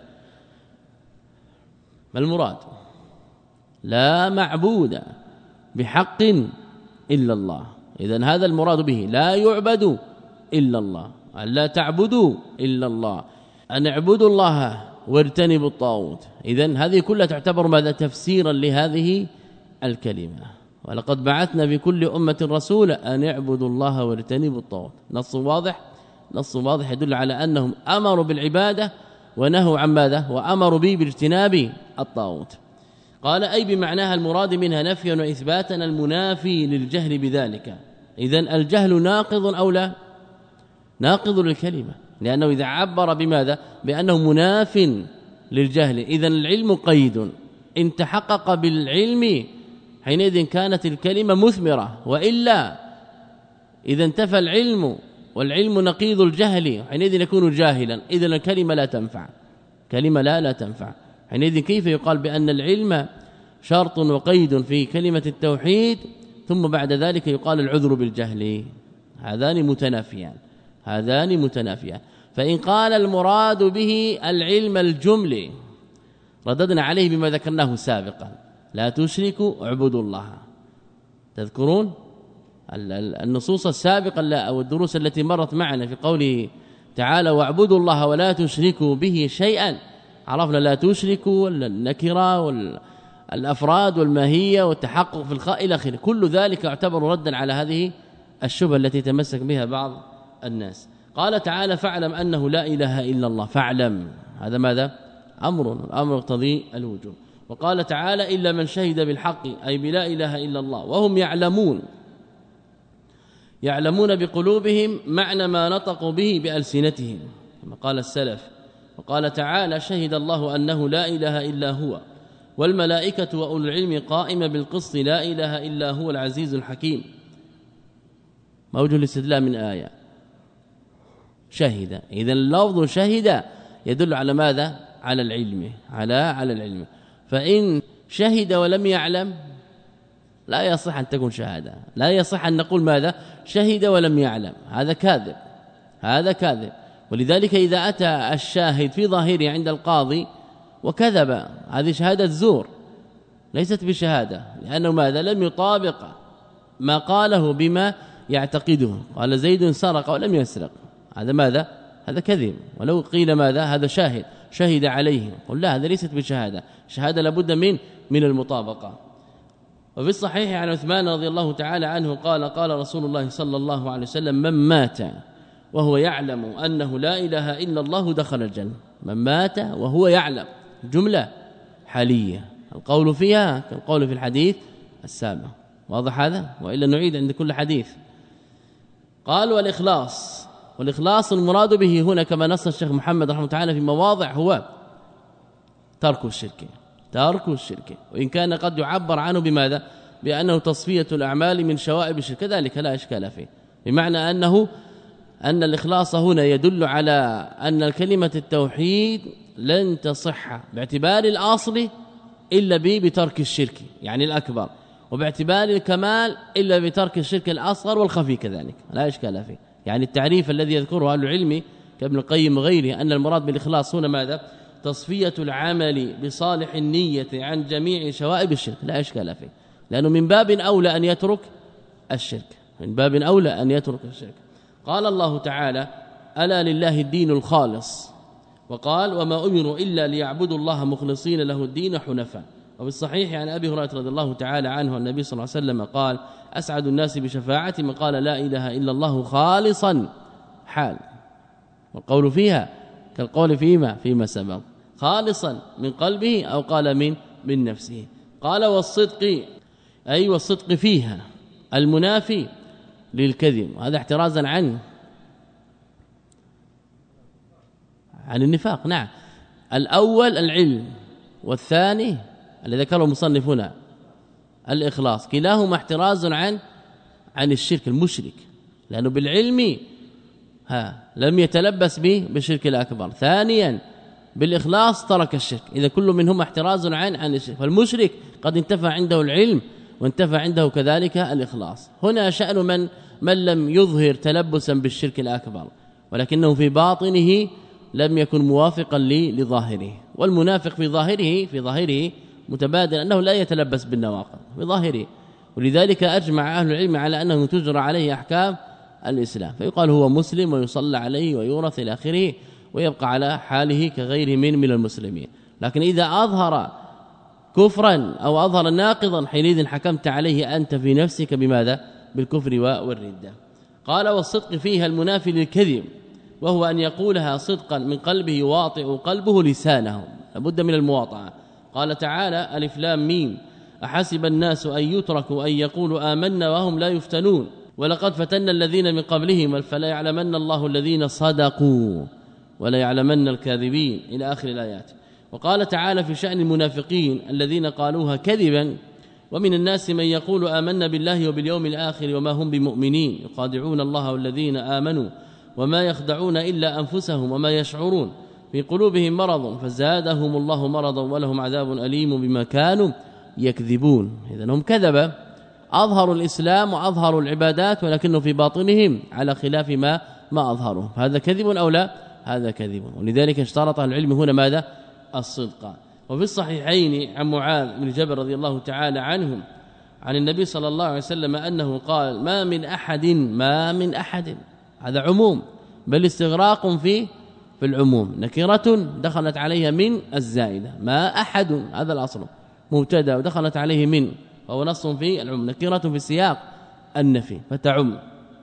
ما المراد؟ لا معبود بحق إلا الله، إذن هذا المراد به، لا يعبد إلا الله، لا تعبدوا إلا الله، أن اعبدوا الله وارتنبوا الطاغوت. إذن هذه كلها تعتبر ماذا؟ تفسيرا لهذه الكلمة. ولقد بعثنا في كل أمة رسولا أن اعبدوا الله وارتنبوا الطاغوت. نص واضح، نص واضح يدل على أنهم أمروا بالعبادة ونهوا عن ماذا؟ وأمروا به باجتناب الطاغوت. قال أي بمعناها المراد منها نفيا وإثباتا المنافي للجهل بذلك. إذن الجهل ناقض أو لا؟ ناقض للكلمة، لأنه إذا عبر بماذا؟ بأنه مناف للجهل، إذن العلم قيد، إن تحقق بالعلم حينئذ كانت الكلمة مثمرة، وإلا إذا انتفى العلم والعلم نقيض الجهل حينئذ يكون جاهلا، إذن الكلمة لا تنفع، كلمة لا لا تنفع. حينئذ كيف يقال بأن العلم شرط وقيد في كلمة التوحيد ثم بعد ذلك يقال العذر بالجهل؟ هذان متنافيان، هذان متنافيان. فإن قال المراد به العلم الجملي رددنا عليه بما ذكرناه سابقا، لا تشركوا اعبدوا الله. تذكرون النصوص السابقة أو الدروس التي مرت معنا في قوله تعالى واعبدوا الله ولا تشركوا به شيئا، عرفنا لا تشركوا النكرة والأفراد والماهية والتحقق في الخاء إلى آخره، كل ذلك يعتبر ردا على هذه الشبهة التي تمسك بها بعض الناس. قال تعالى فاعلم أنه لا إله إلا الله، فاعلم، هذا ماذا؟ أمر، الأمر يقتضي الوجوب. وقال تعالى إلا من شهد بالحق أي بلا إله إلا الله وهم يعلمون، يعلمون بقلوبهم معنى ما نطقوا به بألسنتهم كما قال السلف. وقال تعالى شهد الله أنه لا إله إلا هو والملائكة وأولو العلم قائما بالقسط لا إله إلا هو العزيز الحكيم. موجه الاستدلال من آية شهد، إذن اللفظ شهد يدل على ماذا؟ على العلم، على على العلم. فإن شهد ولم يعلم لا يصح أن تكون شهادة، لا يصح أن نقول ماذا؟ شهد ولم يعلم، هذا كاذب، هذا كاذب. ولذلك إذا أتى الشاهد في ظاهره عند القاضي وكذب، هذه شهادة زور ليست بشهادة، لأنه ماذا؟ لم يطابق ما قاله بما يعتقده. قال زيد سرق ولم يسرق، هذا ماذا؟ هذا كذب. ولو قيل ماذا؟ هذا شاهد شهد عليه، قل لا، هذا ليست بشهادة، شهادة لابد من من المطابقة. وفي الصحيح عن عثمان رضي الله تعالى عنه قال قال رسول الله صلى الله عليه وسلم من مات وهو يعلم أنه لا إله إلا الله دخل الجنة. من مات وهو يعلم، جملة حالية، القول فيها كالقول في الحديث السابق، واضح هذا؟ وإلا نعيد عند كل حديث. قال والإخلاص، والإخلاص المراد به هنا كما نص الشيخ محمد رحمه الله تعالى في مواضع هو ترك الشرك، ترك الشرك، وإن كان قد يعبر عنه بماذا؟ بأنه تصفية الأعمال من شوائب الشرك، كذلك لا إشكال فيه، بمعنى أنه أن الإخلاص هنا يدل على أن كلمة التوحيد لن تصح باعتبار الأصل إلا بترك الشرك يعني الأكبر، وباعتبار الكمال إلا بترك الشرك الأصغر والخفي كذلك، لا إشكال فيه. يعني التعريف الذي يذكره أهل العلم كابن القيم وغيره أن المراد بالإخلاص هنا ماذا؟ تصفية العمل بصالح النية عن جميع شوائب الشرك، لا إشكال فيه، لأنه من باب أولى أن يترك الشرك، من باب أولى أن يترك الشرك. قال الله تعالى ألا لله الدين الخالص، وقال وما أمروا إلا ليعبدوا الله مخلصين له الدين حنفاء. وبالصحيح عن أبي هريرة رضي الله تعالى عنه النبي صلى الله عليه وسلم قال أسعد الناس بشفاعتي من قال لا إله إلا الله خالصا حال، والقول فيها كالقول فيما فيما سبق، خالصا من قلبه أو قال من من نفسه. قال والصدق أي والصدق فيها المنافي للكذب، هذا احترازا عن عن النفاق. نعم، الأول العلم، والثاني الذي ذكره المصنف هنا الإخلاص، كلاهما احتراز عن عن الشرك المشرك، لأنه بالعلم ها لم يتلبس به بالشرك الأكبر. ثانيا بالإخلاص ترك الشرك، إذا كل منهما احتراز عن عن الشرك. فالمشرك قد انتفى عنده العلم وانتفى عنده كذلك الإخلاص. هنا شأن من من لم يظهر تلبسا بالشرك الأكبر ولكنه في باطنه لم يكن موافقا لظاهره. والمنافق في ظاهره في ظاهره متبادل أنه لا يتلبس بالنواقض في ظاهره، ولذلك أجمع أهل العلم على أنه تجرى عليه أحكام الإسلام، فيقال هو مسلم ويصلى عليه ويورث إلى آخره ويبقى على حاله كغيره من من المسلمين. لكن إذا أظهر كفرا أو أظهر ناقضا حينئذ حكمت عليه أنت في نفسك بماذا؟ بالكفر والردة. قال والصدق فيها المنافي للكذب، وهو أن يقولها صدقا من قلبه يواطئ قلبه لسانه، لابد من المواطعة. قال تعالى ألف لام ميم أحسب الناس أن يتركوا أن يقولوا آمنا وهم لا يفتنون ولقد فتنا الذين من قبلهم فلا يعلمن الله الذين صدقوا ولا يعلمن الكاذبين إلى آخر الآيات. وقال تعالى في شأن المنافقين الذين قالوها كذبا ومن الناس من يقول آمنا بالله وباليوم الآخر وما هم بمؤمنين يخادعون الله والذين آمنوا وما يخدعون إلا أنفسهم وما يشعرون في قلوبهم مرض فزادهم الله مرضا ولهم عذاب أليم بما كانوا يكذبون. إذن هم كذبة، أظهروا الإسلام وأظهروا العبادات ولكنه في باطنهم على خلاف ما ما أظهروا، هذا كذب أو لا؟ هذا كذب. ولذلك اشترط العلم هنا ماذا؟ الصدق. وفي الصحيحين عن معاذ بن جبل رضي الله تعالى عنهم عن النبي صلى الله عليه وسلم أنه قال ما من أحد ما من أحد، هذا عموم بل استغراق في في العموم، نكرة دخلت عليها من الزائدة، ما أحد هذا الأصل مبتدا ودخلت عليه من، وهو نص في العموم، نكرة في السياق النفي فتعم.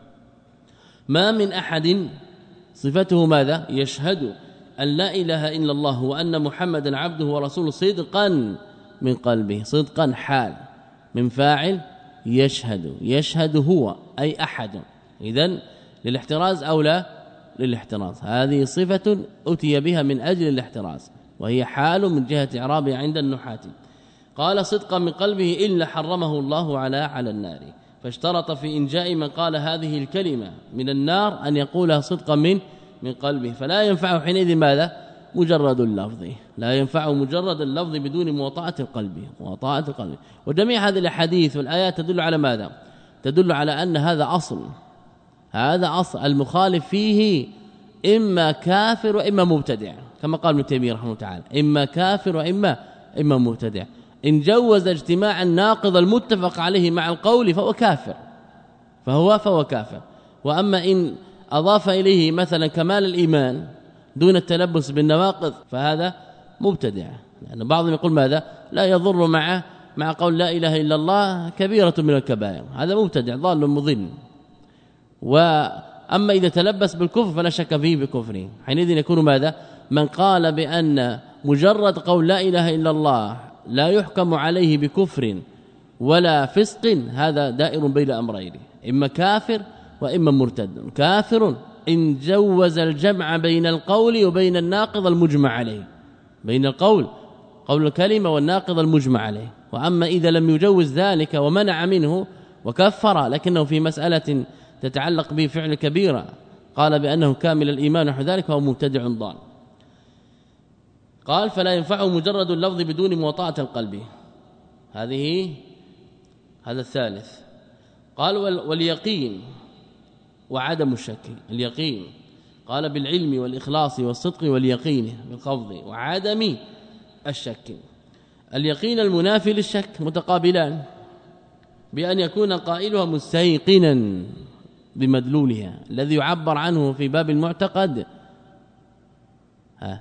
ما من أحد صفته ماذا؟ يشهد أن لا إله إلا الله وأن محمدا عبده ورسوله صدقا من قلبه، صدقا حال من فاعل يشهد، يشهد هو أي أحد، إذن للاحتراز أو لا؟ للاحتراز. هذه صفة أتي بها من أجل الاحتراز وهي حال من جهة إعرابها عند النحاة. قال صدقا من قلبه إلا حرمه الله على على النار، فاشترط في إنجاء من قال هذه الكلمة من النار أن يقولها صدقا من من قلبه، فلا ينفع حينئذ ماذا؟ مجرد اللفظ، لا ينفع مجرد اللفظ بدون مواطأة القلب، مواطأة القلب. وجميع هذه الأحاديث والآيات تدل على ماذا؟ تدل على أن هذا أصل، هذا أصل المخالف فيه إما كافر وإما مبتدع، كما قال ابن تيمية رحمه الله تعالى إما كافر وإما إما مبتدع. إن جوز اجتماع الناقض المتفق عليه مع القول فهو كافر، فهو فهو كافر. وأما إن أضاف إليه مثلا كمال الإيمان دون التلبس بالنواقض فهذا مبتدع، لأن بعضهم يقول ماذا؟ لا يضر مع مع قول لا إله إلا الله كبيرة من الكبائر، هذا مبتدع ضال مضل. وأما إذا تلبس بالكفر فلا شك فيه بكفره، حينئذ يكون ماذا؟ من قال بأن مجرد قول لا إله إلا الله لا يحكم عليه بكفر ولا فسق، هذا دائر بين أمرين، إما كافر وإما مرتد. كافر إن جوز الجمع بين القول وبين الناقض المجمع عليه، بين القول قول الكلمة والناقض المجمع عليه. وأما إذا لم يجوز ذلك ومنع منه وكفر لكنه في مسألة تتعلق به فعل كبيرة قال بأنه كامل الإيمان نحو ذلك فهو مبتدع ضال. قال فلا ينفع مجرد اللفظ بدون مواطأة القلب، هذه هذا الثالث. قال واليقين وعدم الشك، اليقين قال بالعلم والإخلاص والصدق واليقين بالخفض وعدم الشك. اليقين المنافي للشك متقابلان، بأن يكون قائلها مستيقنا بمدلولها الذي يعبر عنه في باب المعتقد ها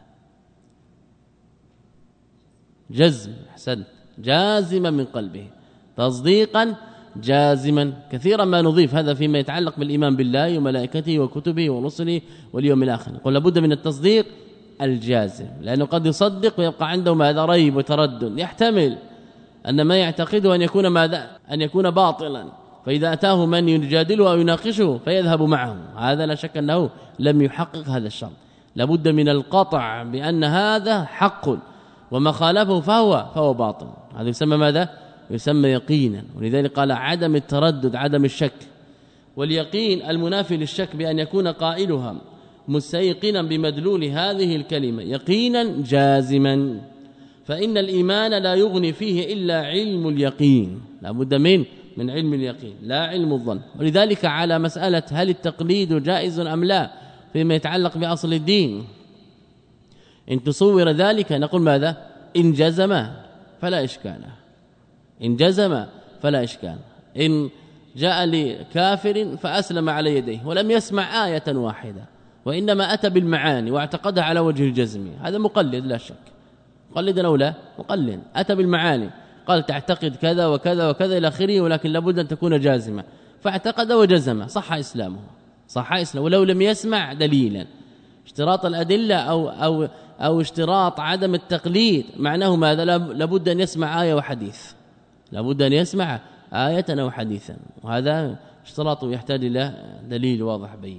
جزم، حسن جازما من قلبه، تصديقا جازما. كثيرا ما نضيف هذا فيما يتعلق بالإيمان بالله وملائكته وكتبه ورسله واليوم الآخر، نقول لابد من التصديق الجازم، لأنه قد يصدق ويبقى عنده ماذا؟ ريب وتردد، يحتمل أن ما يعتقده أن يكون ماذا؟ أن يكون باطلا، فإذا أتاه من يجادله أو يناقشه فيذهب معه، هذا لا شك أنه لم يحقق هذا الشرط. لابد من القطع بأن هذا حق وما خالفه فهو فهو باطل. هذا يسمى ماذا؟ يسمى يقينا. ولذلك قال عدم التردد عدم الشك. واليقين المنافي للشك بأن يكون قائلها مستيقنا بمدلول هذه الكلمة يقينا جازما، فإن الإيمان لا يغني فيه إلا علم اليقين، لابد من من علم اليقين لا علم الظن. ولذلك على مسألة هل التقليد جائز أم لا فيما يتعلق بأصل الدين، إن تصور ذلك نقول ماذا؟ إن جزم فلا إشكال، إن جزم فلا إشكال. إن جاء لكافر فأسلم على يديه ولم يسمع آية واحدة وإنما أتى بالمعاني واعتقدها على وجه الجزم، هذا مقلد لا شك، مقلد أو لا مقلد، أتى بالمعاني قال تعتقد كذا وكذا وكذا إلى آخره، ولكن لابد أن تكون جازمة، فاعتقد وجزم صح إسلامه، صح إسلامه ولو لم يسمع دليلا. اشتراط الأدلة أو أو أو اشتراط عدم التقليد معناه ماذا؟ لابد أن يسمع آية وحديث، لابد أن يسمع آية أو حديثا، وهذا اشتراط يحتاج إلى دليل واضح بين.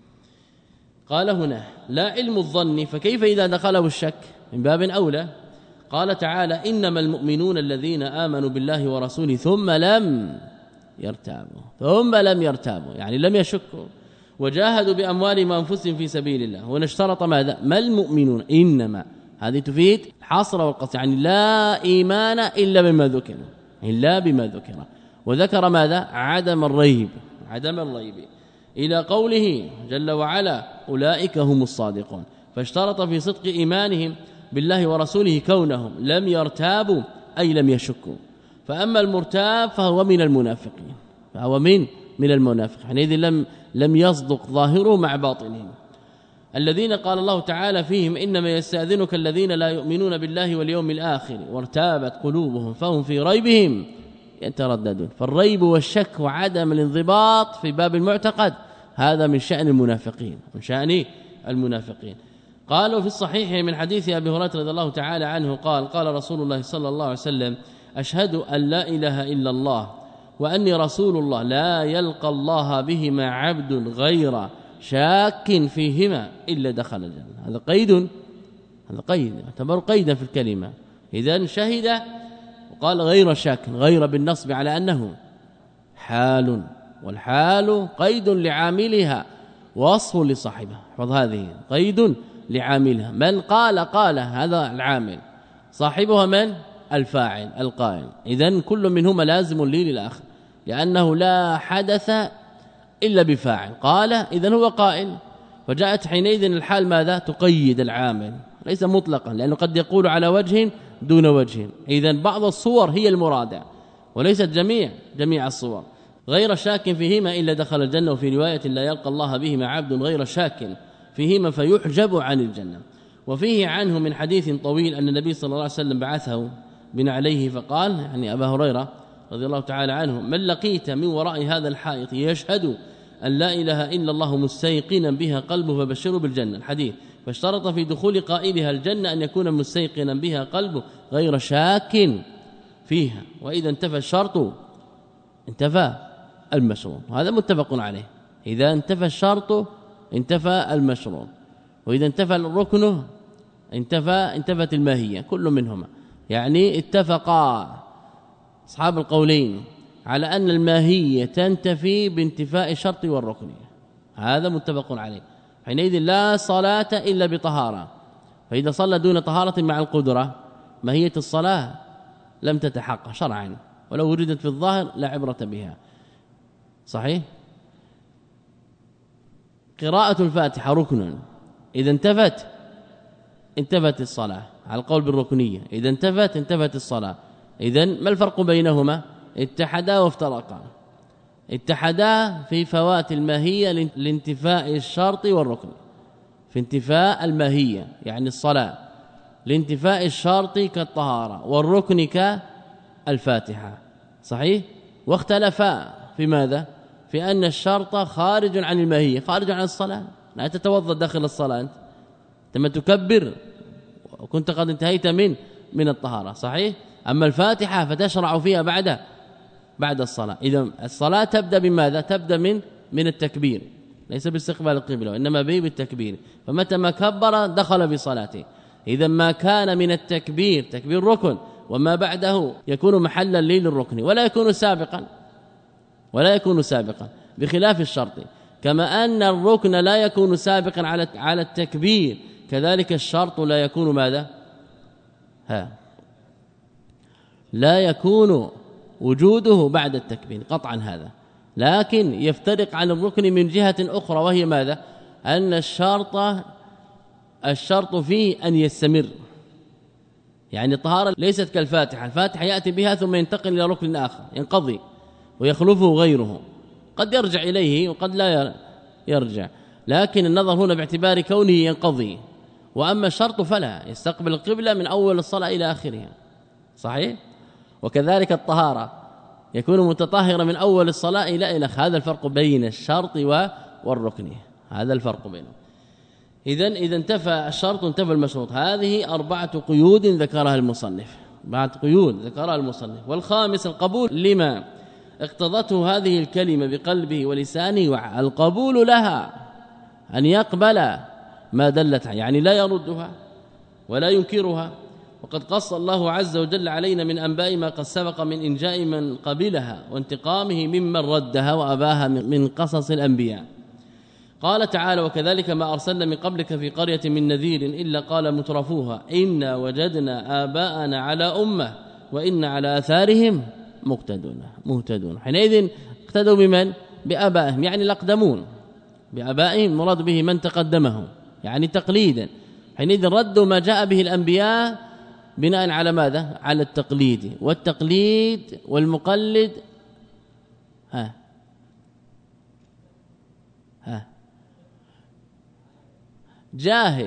قال هنا لا علم الظن، فكيف إذا دخله الشك؟ من باب أولى. قال تعالى إنما المؤمنون الذين آمنوا بالله ورسوله ثم لم يرتابوا، ثم لم يرتابوا يعني لم يشكوا، وجاهدوا بأموالهم وأنفسهم في سبيل الله. هنا اشترط ماذا؟ ما المؤمنون، إنما هذه تفيد حصر والقصر، يعني لا إيمان إلا بما ذكر، إلا بما ذكر. وذكر ماذا؟ عدم الريب، عدم الريب إلى قوله جل وعلا أولئك هم الصادقون، فاشترط في صدق إيمانهم بالله ورسوله كونهم لم يرتابوا أي لم يشكوا. فأما المرتاب فهو من المنافقين، فهو من من المنافق، حينئذ لم لم يصدق ظاهره مع باطنهم. الذين قال الله تعالى فيهم إنما يستأذنك الذين لا يؤمنون بالله واليوم الآخر وارتابت قلوبهم فهم في ريبهم يترددون. فالريب والشك وعدم الانضباط في باب المعتقد هذا من شأن المنافقين، من شأن المنافقين. قالوا في الصحيح من حديث أبي هريرة رضي الله تعالى عنه قال قال رسول الله صلى الله عليه وسلم أشهد أن لا إله إلا الله وأني رسول الله لا يلقى الله بهما عبد غير شاك فيهما إلا دخل الجنة. هذا قيد، هذا قيد يعتبر قيدا في الكلمة. إذن شهد وقال غير شاك، غير بالنصب على أنه حال، والحال قيد لعاملها وصف لصاحبها. احفظ هذه، قيد لعاملها، من قال قال هذا العامل، صاحبها من؟ الفاعل القائل. إذن كل منهما لازم لي للآخر، لأنه لا حدث إلا بفاعل، قال إذن هو قائل. فجاءت حينئذ الحال ماذا؟ تقيد العامل، ليس مطلقا، لأنه قد يقول على وجه دون وجه. إذن بعض الصور هي المرادة وليست جميع جميع الصور. غير شاك فيهما إلا دخل الجنة، وفي رواية لا يلقى الله بهما عبد غير شاك فيهما فيحجب عن الجنة. وفيه عنه من حديث طويل أن النبي صلى الله عليه وسلم بعثه بن عليه فقال، يعني أبا هريرة رضي الله تعالى عنه، من لقيت من وراء هذا الحائط يشهد أن لا إله إلا الله مستيقنا بها قلبه فبشره بالجنة. الحديث. فاشترط في دخول قائلها الجنة أن يكون مستيقنا بها قلبه غير شاك فيها، وإذا انتفى الشرط انتفى المشروط، وهذا متفق عليه. إذا انتفى الشرط انتفى المشروط، وإذا انتفى الركن انتفى انتفت الماهية، كل منهما. يعني اتفقا أصحاب القولين على أن الماهية تنتفي بانتفاء الشرط والركن، هذا متفق عليه. حينئذ لا صلاة إلا بطهارة، فإذا صلى دون طهارة مع القدرة ماهية الصلاة لم تتحقق شرعا، ولو وجدت في الظاهر لا عبرة بها. صحيح؟ قراءة الفاتحة ركن، إذا انتفت انتفت الصلاة على القول بالركنية، إذا انتفت انتفت الصلاة. إذن ما الفرق بينهما؟ اتحدا وافترقا. اتحدا في فوات الماهية لانتفاء الشرط والركن، في انتفاء الماهية يعني الصلاة لانتفاء الشرط كالطهارة والركن كالفاتحة. صحيح؟ واختلفا في ماذا؟ في أن الشرط خارج عن الماهية، خارج عن الصلاة، لا تتوضأ داخل الصلاة أنت ثم تكبر وكنت قد انتهيت من من الطهارة. صحيح؟ أما الفاتحة فتشرع فيها بعد بعد الصلاة. إذا الصلاة تبدأ بماذا؟ تبدأ من من التكبير، ليس باستقبال القبلة وإنما به بالتكبير، فمتى ما كبر دخل بصلاته. إذا ما كان من التكبير تكبير ركن وما بعده يكون محلا للركن ولا يكون سابقا ولا يكون سابقا بخلاف الشرط. كما أن الركن لا يكون سابقا على على التكبير كذلك الشرط لا يكون ماذا؟ ها لا يكون وجوده بعد التكبير قطعا هذا، لكن يفترق عن الركن من جهة أخرى وهي ماذا؟ أن الشرط الشرط فيه أن يستمر، يعني الطهارة ليست كالفاتحة، الفاتحة يأتي بها ثم ينتقل إلى ركن آخر ينقضي ويخلفه غيره، قد يرجع إليه وقد لا يرجع، لكن النظر هنا باعتبار كونه ينقضي. وأما الشرط فلا يستقبل القبلة من أول الصلاة إلى آخرها، صحيح؟ وكذلك الطهارة يكون متطهرا من أول الصلاة إلى إلى هذا الفرق بين الشرط والركن، هذا الفرق بينهم. إذن إذا انتفى الشرط انتفى المشروط. هذه أربعة قيود ذكرها المصنف، أربعة قيود ذكرها المصنف. والخامس القبول لما اقتضته هذه الكلمة بقلبه ولسانه، القبول لها أن يقبل ما دلت، يعني لا يردها ولا ينكرها. وقد قص الله عز وجل علينا من أنباء ما قد سبق من إنجاء من قبلها وانتقامه ممن ردها وأباها من قصص الأنبياء. قال تعالى: وكذلك ما أرسلنا من قبلك في قرية من نذير إلا قال مترفوها إنا وجدنا آباءنا على أمة وإن على آثارهم مقتدون مهتدون. حينئذ اقتدوا بمن؟ بآبائهم، يعني الأقدمون بآبائهم، مراد به من تقدمهم، يعني تقليدا. حينئذ ردوا ما جاء به الأنبياء بناء على ماذا؟ على التقليد، والتقليد والمقلد ها ها جاهل،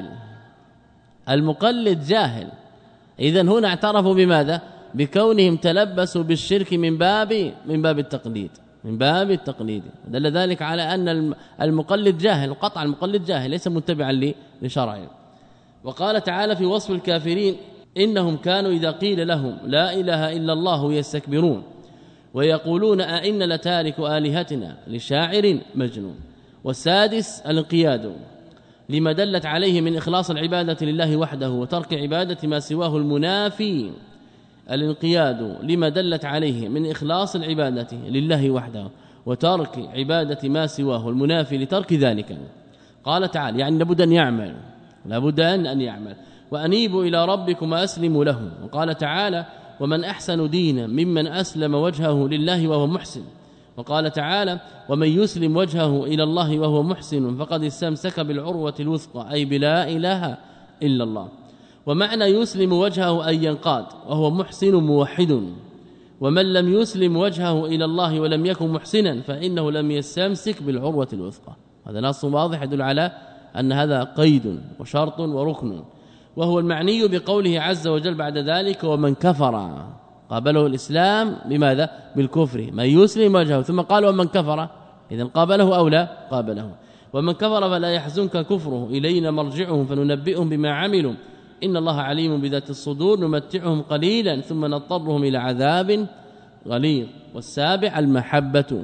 المقلد جاهل. إذن هنا اعترفوا بماذا؟ بكونهم تلبسوا بالشرك من باب من باب التقليد، من باب التقليد. دل ذلك على أن المقلد جاهل، قطعا المقلد جاهل ليس متبعا لشرعه. وقال تعالى في وصف الكافرين: إنهم كانوا إذا قيل لهم لا إله إلا الله يستكبرون ويقولون أئنا لتارك آلهتنا لشاعر مجنون. والسادس الانقياد لما دلت عليه من إخلاص العبادة لله وحده وترك عبادة ما سواه المنافي، الانقياد لما دلت عليه من إخلاص العبادة لله وحده وترك عبادة ما سواه المنافي لترك ذلك. قال تعالى: يعني لابد أن يعمل، لابد أن يعمل. وأنيبوا إلى ربكم وأسلموا له. وقال تعالى: ومن أحسن دينا ممن أسلم وجهه لله وهو محسن. وقال تعالى: ومن يسلم وجهه إلى الله وهو محسن فقد استمسك بالعروة الوثقى، أي بلا إله إلا الله. ومعنى يسلم وجهه أن ينقاد وهو محسن موحد. ومن لم يسلم وجهه إلى الله ولم يكن محسنا فإنه لم يستمسك بالعروة الوثقى. هذا نص واضح يدل على أن هذا قيد وشرط وركن، وهو المعني بقوله عز وجل بعد ذلك: ومن كفر، قابله الإسلام بماذا؟ بالكفر، من يسلم وجهه، ثم قال ومن كفر، إذن قابله أو لا؟ قابله. ومن كفر فلا يحزنك كفره إلينا مرجعهم فننبئهم بما عملوا إن الله عليم بذات الصدور نمتعهم قليلا ثم نضطرهم إلى عذاب غليظ. والسابع المحبة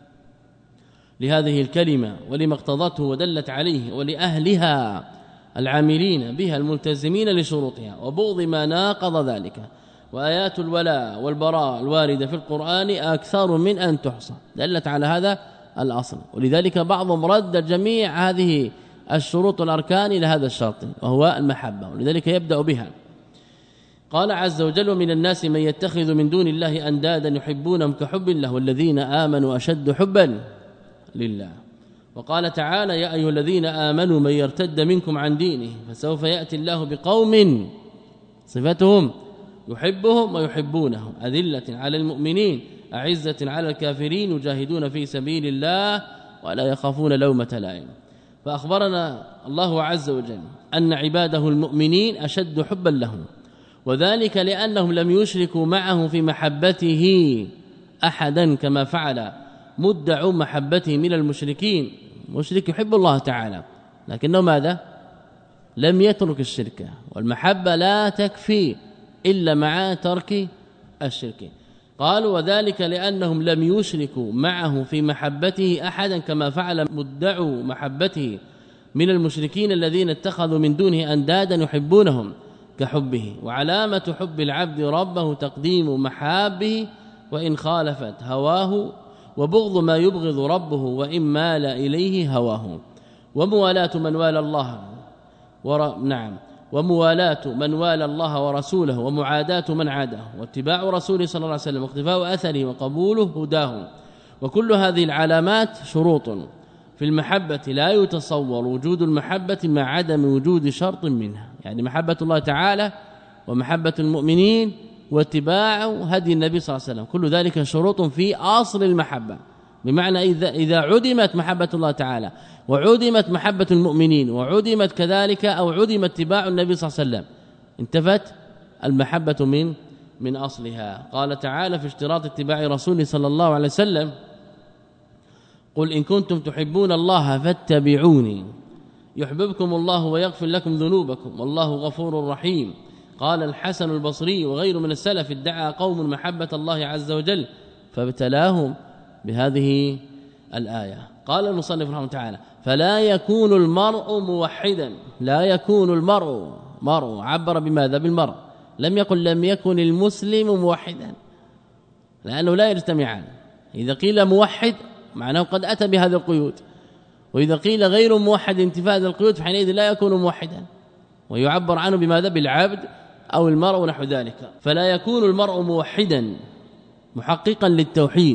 لهذه الكلمة ولما اقتضته ودلت عليه ولأهلها العاملين بها الملتزمين لشروطها، وبغض ما ناقض ذلك. وآيات الولاء والبراء الواردة في القرآن أكثر من أن تحصى، دلت على هذا الأصل. ولذلك بعضهم رد جميع هذه الشروط والأركان إلى هذا الشرط وهو المحبة، ولذلك يبدأ بها. قال عز وجل: من الناس من يتخذ من دون الله أندادا يحبونهم كحب الله والذين آمنوا أشد حبا لله. وقال تعالى: يا أيها الذين آمنوا من يرتد منكم عن دينه فسوف يأتي الله بقوم صفتهم يحبهم ويحبونه أذلة على المؤمنين أعزة على الكافرين يجاهدون في سبيل الله ولا يخافون لومة لائم. فأخبرنا الله عز وجل أن عباده المؤمنين أشد حبا لهم، وذلك لأنهم لم يشركوا معه في محبته أحدا كما فعل مدعوا محبته من المشركين. مشرك يحب الله تعالى لكنه ماذا؟ لم يترك الشرك، والمحبة لا تكفي إلا مع ترك الشرك. قالوا وذلك لأنهم لم يشركوا معه في محبته أحدا كما فعل مدعوا محبته من المشركين الذين اتخذوا من دونه أندادا يحبونهم كحبه. وعلامة حب العبد ربه تقديم محابه وإن خالفت هواه، وبغض ما يبغض ربه وإن مال إليه هواه، وموالاة من والى الله ور... نعم وموالاة من والى الله ورسوله، ومعاداة من عاده، واتباع رسوله صلى الله عليه وسلم، واقتفاء أثره، وقبوله هداه. وكل هذه العلامات شروط في المحبة لا يتصور وجود المحبة مع عدم وجود شرط منها، يعني محبة الله تعالى ومحبة المؤمنين واتباع هدي النبي صلى الله عليه وسلم، كل ذلك شروط في أصل المحبة. بمعنى إذا إذا عدمت محبة الله تعالى وعدمت محبة المؤمنين وعدمت كذلك أو عدم اتباع النبي صلى الله عليه وسلم انتفت المحبة من من أصلها. قال تعالى في اشتراط اتباع رسوله صلى الله عليه وسلم: قل إن كنتم تحبون الله فاتبعوني يحببكم الله ويغفر لكم ذنوبكم والله غفور رحيم. قال الحسن البصري وغير من السلف: ادعى قوم محبة الله عز وجل فابتلاهم بهذه الآية. قال المصنف رحمه الله تعالى: فلا يكون المرء موحدا، لا يكون المرء مرء عبر بماذا؟ بالمرء، لم يقل لم يكن المسلم موحدا، لأنه لا يجتمعان. إذا قيل موحد معناه قد أتى بهذه القيود، وإذا قيل غير موحد انتفاء هذه القيود فحينئذ لا يكون موحدا، ويعبر عنه بماذا؟ بالعبد أو المرء ونحو ذلك. فلا يكون المرء موحدا محققا للتوحيد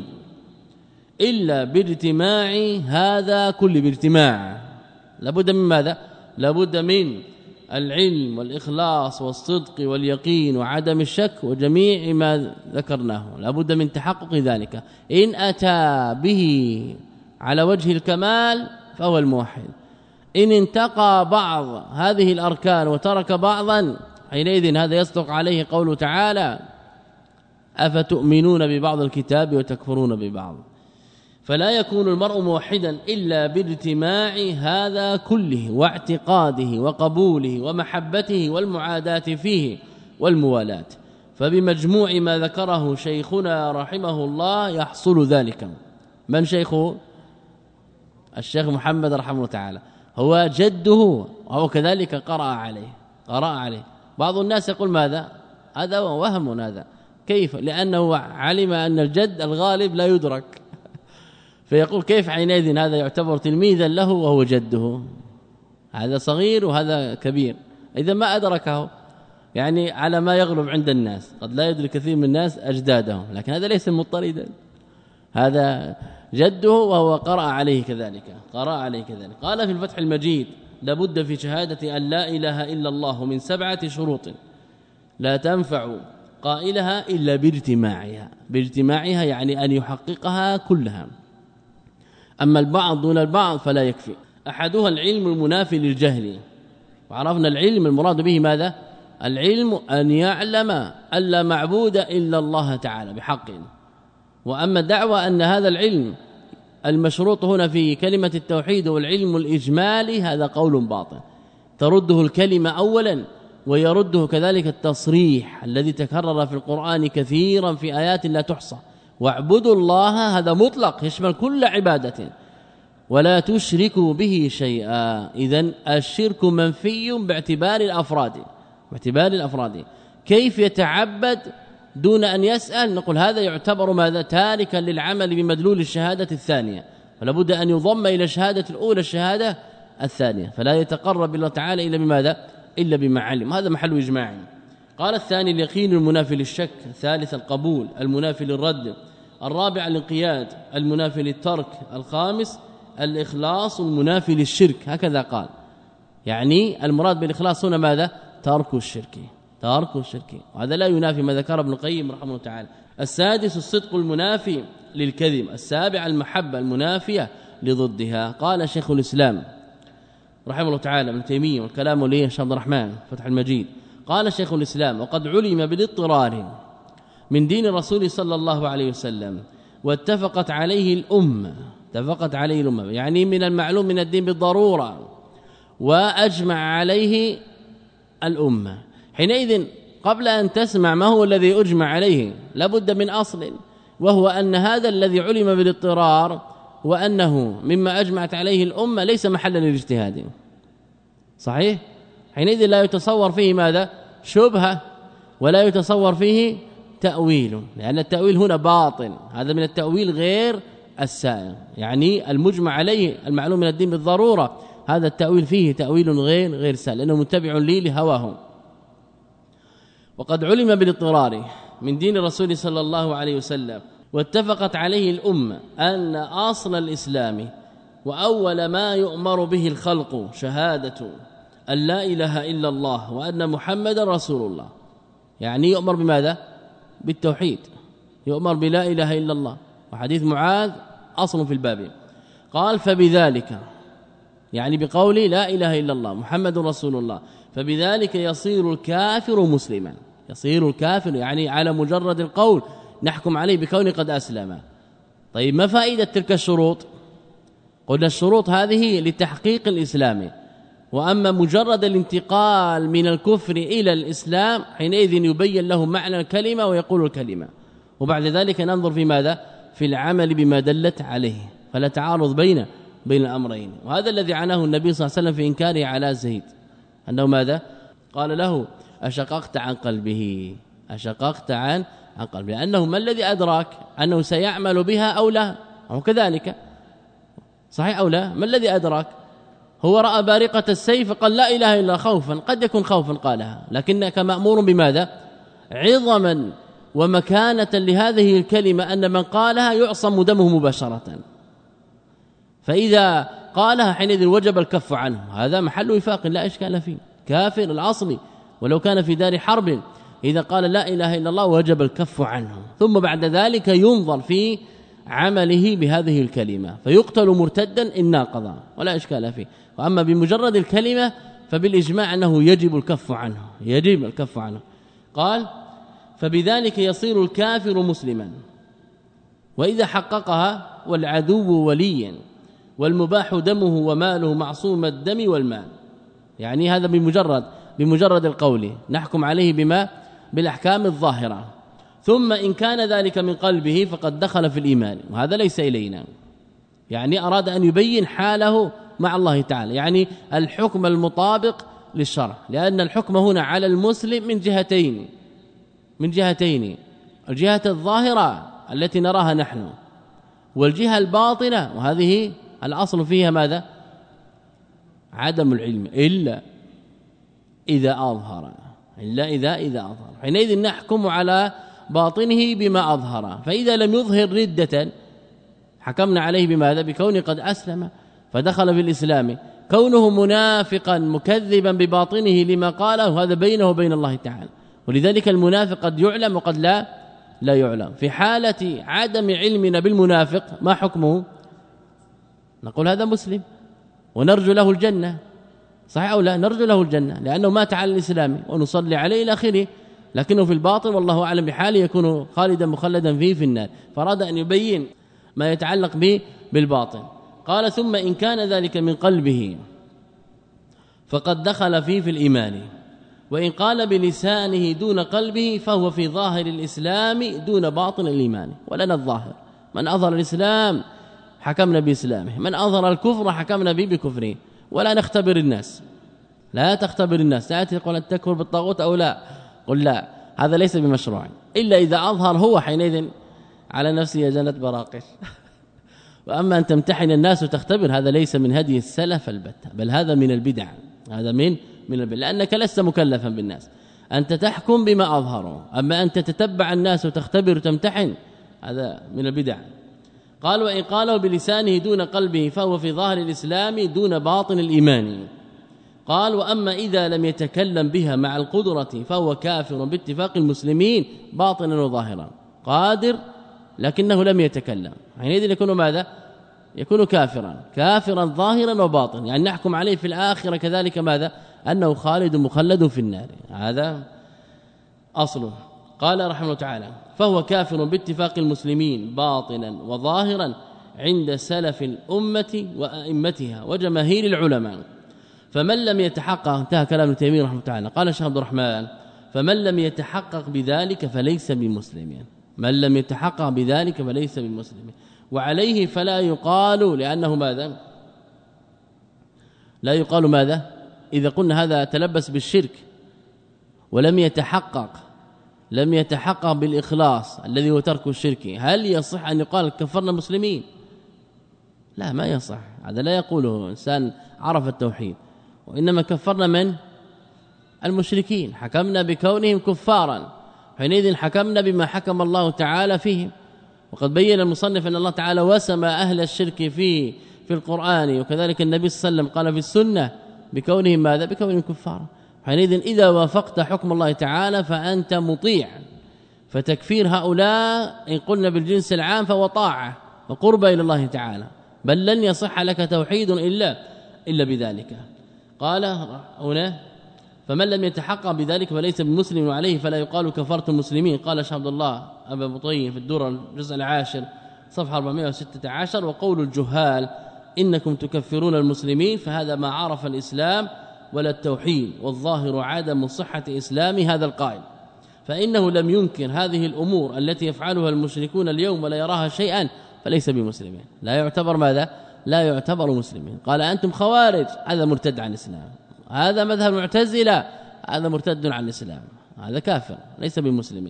إلا باجتماع هذا كل باجتماع. لابد من ماذا؟ لابد من العلم والإخلاص والصدق واليقين وعدم الشك وجميع ما ذكرناه، لابد من تحقق ذلك. إن أتى به على وجه الكمال فهو الموحد، إن انتقى بعض هذه الأركان وترك بعضا حينئذ هذا يصدق عليه قوله تعالى: أفتؤمنون ببعض الكتاب وتكفرون ببعض. فلا يكون المرء موحدا إلا باجتماع هذا كله واعتقاده وقبوله ومحبته والمعاداة فيه والموالاة. فبمجموع ما ذكره شيخنا رحمه الله يحصل ذلك. من شيخه؟ الشيخ محمد رحمه الله تعالى، هو جده وهو كذلك قرأ عليه قرأ عليه بعض الناس يقول ماذا؟ هذا وهم، هذا كيف؟ لأنه علم أن الجد الغالب لا يدرك، فيقول كيف حينئذ هذا يعتبر تلميذا له وهو جده؟ هذا صغير وهذا كبير، إذا ما أدركه يعني على ما يغلب عند الناس، قد لا يدرك كثير من الناس أجدادهم، لكن هذا ليس مضطردا، هذا جده وهو قرأ عليه كذلك قرأ عليه كذلك. قال في الفتح المجيد: لابد في شهادة أن لا إله إلا الله من سبعة شروط لا تنفع قائلها إلا باجتماعها. باجتماعها يعني أن يحققها كلها، أما البعض دون البعض فلا يكفي. أحدها العلم المنافي للجهل، وعرفنا العلم المراد به ماذا؟ العلم أن يعلم أن لا معبود إلا الله تعالى بحق. وأما الدعوة أن هذا العلم المشروط هنا في كلمة التوحيد والعلم الإجمالي هذا قول باطل، ترده الكلمة أولا ويرده كذلك التصريح الذي تكرر في القرآن كثيرا في آيات لا تحصى: واعبدوا الله، هذا مطلق يشمل كل عبادة، ولا تشركوا به شيئا. إذن الشرك منفي باعتبار الأفراد باعتبار الأفراد. كيف يتعبد دون أن يسأل؟ نقول هذا يعتبر ماذا؟ تاركا للعمل بمدلول الشهادة الثانية، فلا بد أن يضم إلى الشهادة الأولى الشهادة الثانية، فلا يتقرب الله تعالى إلا بماذا؟ إلا بما علم. هذا محل إجماع. قال الثاني اليقين المنافي للشك، الثالث القبول المنافي للرد، الرابع الانقياد المنافي للترك، الخامس الإخلاص المنافي للشرك. هكذا قال، يعني المراد بالإخلاص هنا ماذا؟ ترك الشرك ترك الشرك وهذا لا ينافي ما ذكر ابن القيم رحمه الله تعالى. السادس الصدق المنافي للكذب، السابع المحبة المنافية لضدها. قال شيخ الإسلام رحمه الله تعالى ابن تيمية، والكلام ليه شيخ عبد الرحمن فتح المجيد، قال شيخ الإسلام: وقد علم بالاضطرار من دين الرسول صلى الله عليه وسلم واتفقت عليه الأمة اتفقت عليه الأمة يعني من المعلوم من الدين بالضرورة، وأجمع عليه الأمة. حينئذ قبل أن تسمع ما هو الذي أجمع عليه لابد من أصل، وهو أن هذا الذي علم بالاضطرار وأنه مما أجمعت عليه الأمة ليس محلا للاجتهاد. صحيح؟ حينئذ لا يتصور فيه ماذا؟ شبهة، ولا يتصور فيه تأويل، لأن التأويل هنا باطل، هذا من التأويل غير السائغ، يعني المجمع عليه المعلوم من الدين بالضرورة، هذا التأويل فيه تأويل غير غير سائغ لأنه متبع لي لهواه. وقد علم بالاضطرار من دين الرسول صلى الله عليه وسلم واتفقت عليه الأمة أن أصل الإسلام وأول ما يؤمر به الخلق شهادة أن لا إله إلا الله وأن محمد رسول الله، يعني يؤمر بماذا؟ بالتوحيد، يؤمر بلا إله إلا الله. وحديث معاذ أصل في الباب، قال فبذلك، يعني بقول لا إله إلا الله محمد رسول الله، فبذلك يصير الكافر مسلما. يصير الكافر يعني على مجرد القول نحكم عليه بكونه قد أسلم. طيب ما فائدة تلك الشروط؟ قلنا الشروط هذه لتحقيق الإسلام، وأما مجرد الانتقال من الكفر إلى الإسلام حينئذ يبين له معنى الكلمة ويقول الكلمة، وبعد ذلك ننظر في ماذا؟ في العمل بما دلت عليه، فلا تعارض بين بين الأمرين. وهذا الذي عناه النبي صلى الله عليه وسلم في إنكاره على زيد، أنه ماذا؟ قال له أشققت عن قلبه، أشققت عن عن قلبه، لأنه ما الذي أدراك أنه سيعمل بها أو لا؟ أو كذلك صحيح أو لا؟ ما الذي أدراك؟ هو رأى بارقة السيف قال لا إله إلا خوفا، قد يكون خوفا قالها، لكنك مأمور بماذا؟ عظما ومكانة لهذه الكلمة أن من قالها يعصم دمه مباشرة، فإذا قالها حينئذ وجب الكف عنه، هذا محل وفاق لا إشكال فيه، كافر الأصل ولو كان في دار حرب إذا قال لا إله إلا الله وجب الكف عنه، ثم بعد ذلك ينظر في عمله بهذه الكلمة فيقتل مرتدا إن ناقض ولا إشكال فيه. وأما بمجرد الكلمة فبالإجماع أنه يجب الكف عنه، يجب الكف عنه. قال فبذلك يصير الكافر مسلما، وإذا حققها والعدو وليا والمباح دمه وماله معصوم الدم والمال، يعني هذا بمجرد بمجرد القول نحكم عليه بما بالأحكام الظاهرة. ثم إن كان ذلك من قلبه فقد دخل في الإيمان، وهذا ليس إلينا، يعني أراد أن يبين حاله مع الله تعالى، يعني الحكم المطابق للشرع، لأن الحكم هنا على المسلم من جهتين من جهتين الجهة الظاهرة التي نراها نحن، والجهة الباطنة، وهذه الأصل فيها ماذا؟ عدم العلم إلا إذا أظهر، إلا إذا إذا أظهر، حينئذ نحكم على باطنه بما أظهر، فإذا لم يظهر ردة حكمنا عليه بماذا؟ بكونه قد أسلم فدخل في الإسلام. كونه منافقا مكذبا بباطنه لما قاله هذا بينه وبين الله تعالى، ولذلك المنافق قد يعلم وقد لا لا يعلم. في حالة عدم علمنا بالمنافق ما حكمه؟ نقول هذا مسلم ونرجو له الجنة، صحيح أو لا؟ نرجو له الجنة لأنه مات على الإسلام ونصلي عليه إلى آخره، لكنه في الباطن والله أعلم بحاله يكون خالدا مخلدا فيه في النار، فأراد أن يبين ما يتعلق به بالباطن. قال ثم إن كان ذلك من قلبه فقد دخل فيه في الإيمان، وإن قال بلسانه دون قلبه فهو في ظاهر الإسلام دون باطن الإيمان. ولنا الظاهر، من أظهر الإسلام حكمنا بإسلامه، من أظهر الكفر حكمنا به بكفره، ولا نختبر الناس، لا تختبر الناس، لا تقول أن تكفر بالطاغوت أو لا، قل لا، هذا ليس بمشروع إلا إذا أظهر هو، حينئذ على نفسه جنة براقش. وأما أن تمتحن الناس وتختبر هذا ليس من هدي السلف البتة، بل هذا من البدع، هذا من من البدع، لأنك لست مكلفا بالناس، أنت تحكم بما أظهروا، أما أن تتتبع الناس وتختبر وتمتحن هذا من البدع. قال وإن قاله بلسانه دون قلبه فهو في ظاهر الإسلام دون باطن الإيمان. قال وأما إذا لم يتكلم بها مع القدرة فهو كافر باتفاق المسلمين باطنا وظاهرا، قادر لكنه لم يتكلم، حينئذ يكون ماذا؟ يكون كافرا، كافرا ظاهرا وباطنا، يعني نحكم عليه في الآخرة كذلك ماذا؟ أنه خالد مخلد في النار، هذا أصله. قال رحمه الله تعالى فهو كافر باتفاق المسلمين باطنا وظاهرا عند سلف الأمة وأئمتها وجماهير العلماء. فمن لم يتحقق، انتهى كلام ابن تيمية رحمه الله تعالى. قال الشيخ عبد الرحمن فمن لم يتحقق بذلك فليس بمسلم، من لم يتحقق بذلك فليس بمسلم. وعليه فلا يقال، لأنه ماذا لا يقال ماذا إذا قلنا هذا تلبس بالشرك ولم يتحقق لم يتحقق بالإخلاص الذي هو ترك الشرك، هل يصح أن يقال كفرنا المسلمين؟ لا، ما يصح، هذا لا يقوله إنسان عرف التوحيد. وإنما كفرنا من المشركين، حكمنا بكونهم كفارا، حينئذ حكمنا بما حكم الله تعالى فيهم. وقد بين المصنف أن الله تعالى وسم أهل الشرك في في القرآن، وكذلك النبي صلى الله عليه وسلم قال في السنة بكونهم ماذا بكونهم كفارا. حينئذ إذا وافقت حكم الله تعالى فأنت مطيع، فتكفير هؤلاء إن قلنا بالجنس العام فهو طاعة وقربة إلى الله تعالى، بل لن يصح لك توحيد إلا إلا بذلك. قال هنا فمن لم يتحقق بذلك فليس بمسلم، وعليه فلا يقال كفرت المسلمين. قال شيخ عبد الله أبا بطين في الدورة الجزء العاشر صفحة أربعمائة وستة عشر: وقول الجهال إنكم تكفرون المسلمين فهذا ما عرف الإسلام ولا التوحيد، والظاهر عدم صحة إسلام هذا القائل، فإنه لم ينكر هذه الأمور التي يفعلها المشركون اليوم ولا يراها شيئا فليس بمسلمين، لا يعتبر ماذا لا يعتبر مسلمين. قال أنتم خوارج، هذا مرتد عن الإسلام، هذا مذهب المعتزلة، هذا مرتد عن الإسلام، هذا كافر ليس بمسلمين.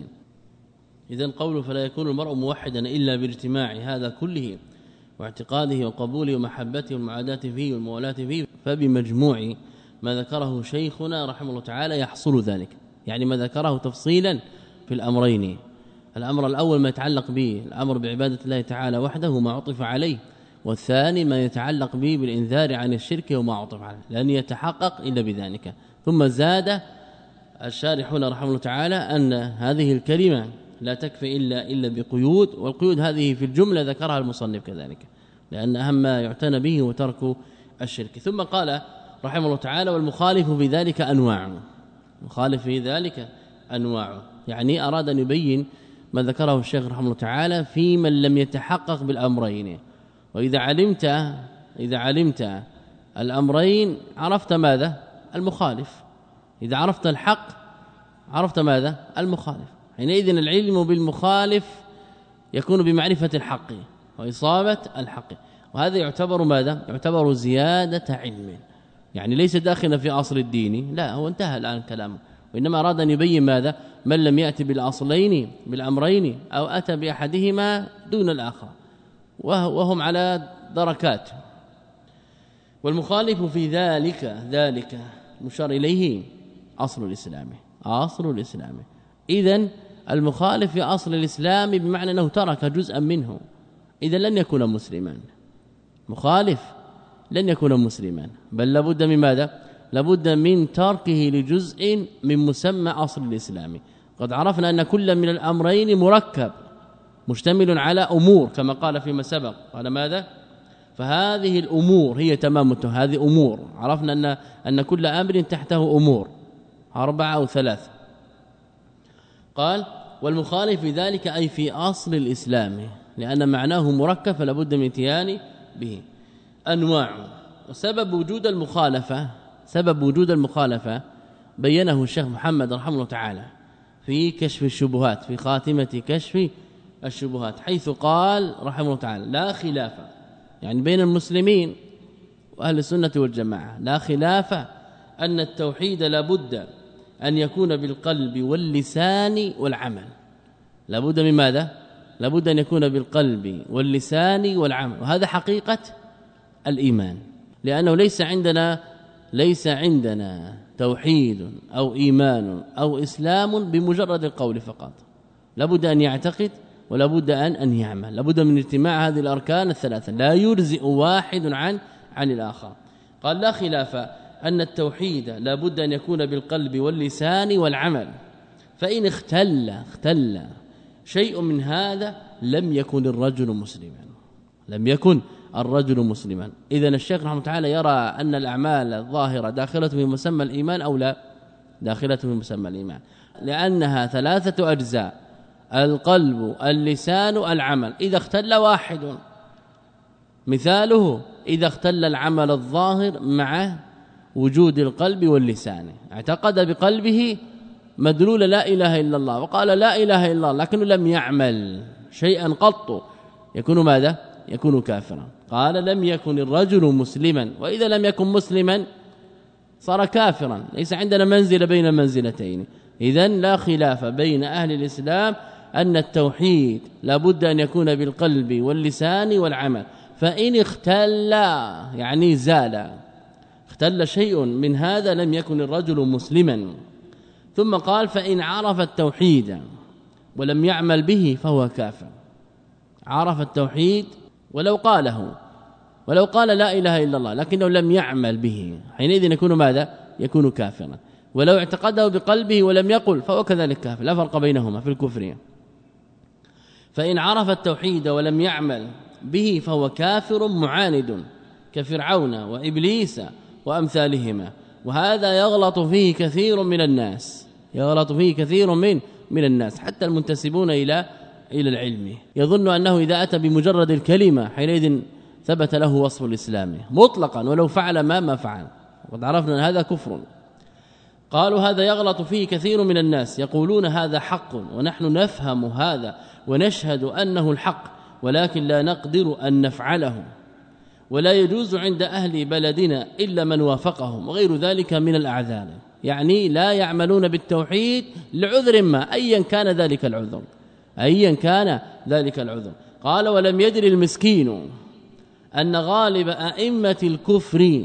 إذن قوله فلا يكون المرء موحدا إلا باجتماع هذا كله واعتقاده وقبوله ومحبته والمعاداة فيه والموالاة فيه، فبمجموع ما ذكره شيخنا رحمه الله تعالى يحصل ذلك. يعني ما ذكره تفصيلا في الأمرين: الأمر الأول ما يتعلق به الأمر بعبادة الله تعالى وحده ما عطف عليه، والثاني ما يتعلق به بالإنذار عن الشرك وما عطف عليه، لن يتحقق إلا بذلك. ثم زاد الشارحون رحمه الله تعالى أن هذه الكلمة لا تكفي إلا إلا بقيود، والقيود هذه في الجملة ذكرها المصنف كذلك، لأن أهم ما يعتنى به هو ترك الشرك. ثم قال رحمه الله تعالى: والمخالف في ذلك أنواع، مخالف في ذلك أنواع، يعني أراد أن يبين ما ذكره الشيخ رحمه الله تعالى في من لم يتحقق بالأمرين. وإذا علمت إذا علمت الأمرين عرفت ماذا المخالف، إذا عرفت الحق عرفت ماذا المخالف. حينئذ العلم بالمخالف يكون بمعرفة الحق وإصابة الحق، وهذا يعتبر ماذا يعتبر زيادة علم، يعني ليس داخلا في أصل الدين، لا، هو انتهى الآن كلامه، وإنما أراد أن يبين ماذا من لم يأتي بالأصلين بالأمرين أو أتى بأحدهما دون الآخر، وهم على دركات. والمخالف في ذلك ذلك مشار إليه أصل الإسلام، أصل الإسلام. إذن المخالف في أصل الإسلام بمعنى أنه ترك جزءا منه، إذن لن يكون مسلما، مخالف لن يكون مسلما، بل لابد من ماذا لابد من تركه لجزء من مسمى أصل الإسلام. قد عرفنا أن كل من الأمرين مركب مشتمل على أمور كما قال فيما سبق، قال ماذا فهذه الأمور هي تمامته، هذه أمور، عرفنا أن أن كل أمر تحته أمور أربعة أو ثلاث. قال والمخالف في ذلك أي في أصل الإسلام، لأن معناه مركب فلا بد من اتيان به. أنواع. وسبب وجود المخالفة سبب وجود المخالفة بينه الشيخ محمد رحمه الله تعالى في كشف الشبهات، في خاتمة كشف الشبهات، حيث قال رحمه الله تعالى: لا خلاف، يعني بين المسلمين وأهل السنة والجماعة لا خلاف أن التوحيد لابد أن يكون بالقلب واللسان والعمل. لابد من ماذا؟ لابد أن يكون بالقلب واللسان والعمل، وهذا حقيقة الإيمان، لأنه ليس عندنا ليس عندنا توحيد أو إيمان أو إسلام بمجرد القول فقط، لابد أن يعتقد ولابد أن أن يعمل، لابد من اجتماع هذه الأركان الثلاثة، لا يجزئ واحد عن عن الآخر. قال لا خلاف أن التوحيد لابد أن يكون بالقلب واللسان والعمل، فإن اختل اختل شيء من هذا لم يكن الرجل مسلما، لم يكن الرجل مسلما. إذن الشيخ رحمه الله تعالى يرى أن الأعمال الظاهرة داخلة في مسمى الإيمان أو لا؟ داخلة في مسمى الإيمان، لأنها ثلاثة أجزاء: القلب اللسان العمل. إذا اختل واحد، مثاله إذا اختل العمل الظاهر مع وجود القلب واللسان، اعتقد بقلبه مدلول لا إله إلا الله وقال لا إله إلا الله لكنه لم يعمل شيئا قط يكون ماذا؟ يكون كافرا. قال لم يكن الرجل مسلما، وإذا لم يكن مسلما صار كافرا، ليس عندنا منزل بين المنزلتين. إذن لا خلاف بين أهل الإسلام أن التوحيد لابد أن يكون بالقلب واللسان والعمل، فإن اختل يعني زال اختل شيء من هذا لم يكن الرجل مسلما. ثم قال فإن عرف التوحيد ولم يعمل به فهو كافر. عرف التوحيد ولو قاله ولو قال لا إله إلا الله لكنه لم يعمل به، حينئذ يكون ماذا؟ يكون كافرا. ولو اعتقده بقلبه ولم يقل فهو كذلك كافر، لا فرق بينهما في الكفر. فإن عرف التوحيد ولم يعمل به فهو كافر معاند كفرعون وإبليس وأمثالهما. وهذا يغلط فيه كثير من الناس، يغلط فيه كثير من من الناس حتى المنتسبون إلى إلى العلم، يظن أنه إذا أتى بمجرد الكلمة حينئذ ثبت له وصف الإسلام مطلقا ولو فعل ما ما فعل، وقد عرفنا أن هذا كفر. قالوا هذا يغلط فيه كثير من الناس، يقولون هذا حق ونحن نفهم هذا ونشهد أنه الحق، ولكن لا نقدر أن نفعله، ولا يجوز عند أهل بلدنا إلا من وافقهم، وغير ذلك من الأعذار. يعني لا يعملون بالتوحيد لعذر ما أيا كان ذلك العذر، أيا كان ذلك العذر. قال ولم يدري المسكين أن غالب أئمة الكفر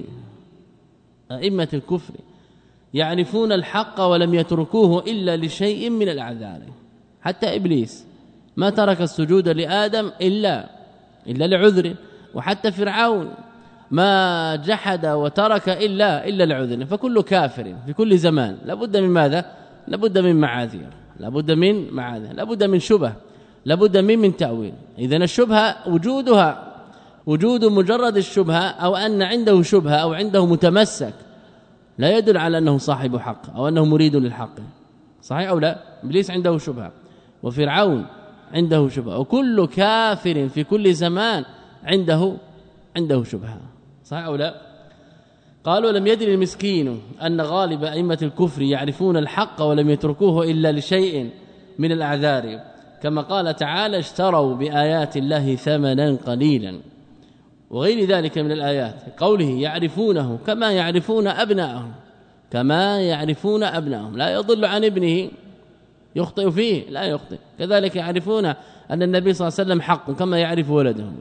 أئمة الكفر يعرفون الحق ولم يتركوه إلا لشيء من الأعذار. حتى إبليس ما ترك السجود لآدم إلا إلا لعذر، وحتى فرعون ما جحد وترك إلا إلا لعذر. فكل كافر في كل زمان لابد من ماذا؟ لابد من معاذير، لابد من معاذير، لابد من شبه، لابد من من تأويل. إذن الشبهة وجودها وجود مجرد الشبهة أو أن عنده شبهة أو عنده متمسك لا يدل على أنه صاحب حق أو أنه مريد للحق، صحيح أو لا؟ إبليس عنده شبهة وفرعون عنده شبهة، وكل كافر في كل زمان عنده عنده شبهة، صحيح أو لا؟ قالوا لم يدري المسكين أن غالب أئمة الكفر يعرفون الحق ولم يتركوه إلا لشيء من الأعذار، كما قال تعالى اشتروا بآيات الله ثمنا قليلا، وغير ذلك من الآيات. قوله يعرفونه كما يعرفون أبناءهم، كما يعرفون أبناءهم، لا يضل عن ابنه يخطئ فيه لا يخطئ، كذلك يعرفون أن النبي صلى الله عليه وسلم حق كما يعرف ولدهم.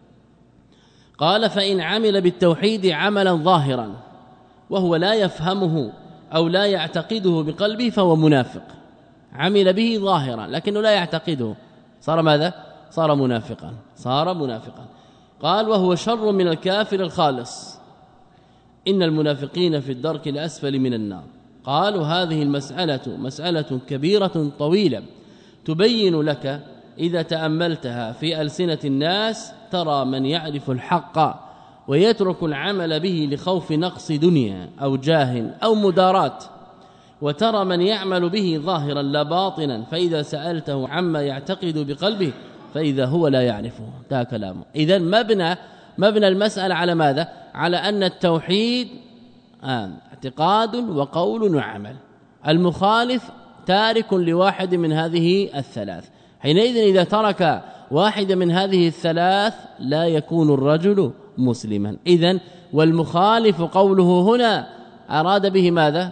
قال فإن عمل بالتوحيد عملا ظاهرا وهو لا يفهمه أو لا يعتقده بقلبه فهو منافق. عمل به ظاهرا لكنه لا يعتقده، صار ماذا؟ صار منافقا، صار منافقا. قال وهو شر من الكافر الخالص، إن المنافقين في الدرك الأسفل من النار. قالوا هذه المسألة مسألة كبيرة طويلة تبين لك إذا تأملتها في ألسنة الناس ترى من يعرف الحق ويترك العمل به لخوف نقص دنيا أو جاه أو مدارات، وترى من يعمل به ظاهرا لا باطنا، فإذا سألته عما يعتقد بقلبه فإذا هو لا يعرفه. ده كلامه. إذن مبنى مبنى المسألة على ماذا؟ على أن التوحيد آه اعتقاد وقول وعمل، المخالف تارك لواحد من هذه الثلاث. حينئذ إذا ترك واحد من هذه الثلاث لا يكون الرجل مسلما. إذن والمخالف قوله هنا أراد به ماذا؟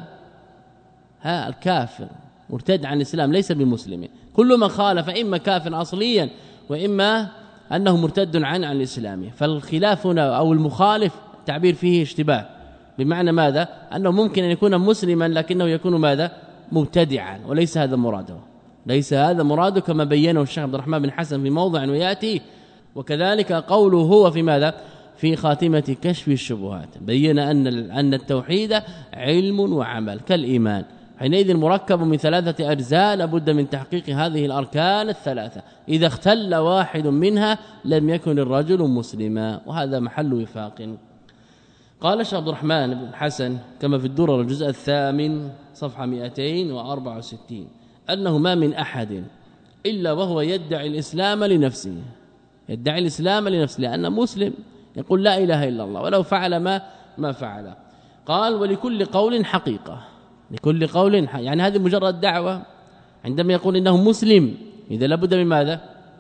ها الكافر مرتد عن الإسلام ليس بمسلم. كل من خالف إما كافر أصليا وإما أنه مرتد عن عن الإسلام. فالخلاف هنا أو المخالف تعبير فيه اشتباه، بمعنى ماذا؟ أنه ممكن أن يكون مسلما لكنه يكون ماذا؟ مبتدعا، وليس هذا مراده، ليس هذا مراده كما بينه الشيخ عبد الرحمن بن حسن في موضع وياتي. وكذلك قوله هو في ماذا؟ في خاتمة كشف الشبهات بين أن أن التوحيد علم وعمل كالإيمان، حينئذ مركب من ثلاثة أجزاء لابد من تحقيق هذه الأركان الثلاثة. إذا اختل واحد منها لم يكن الرجل مسلما، وهذا محل وفاق. قال الشيخ عبد الرحمن بن حسن كما في الدرر الجزء الثامن صفحة مئتين وأربعة وستين أنه ما من أحد إلا وهو يدعي الإسلام لنفسه، يدعي الإسلام لنفسه لأنه مسلم، يقول لا إله إلا الله ولو فعل ما ما فعل. قال ولكل قول حقيقة، لكل قول يعني هذه مجرد دعوة. عندما يقول إنه مسلم إذا لابد من ماذا؟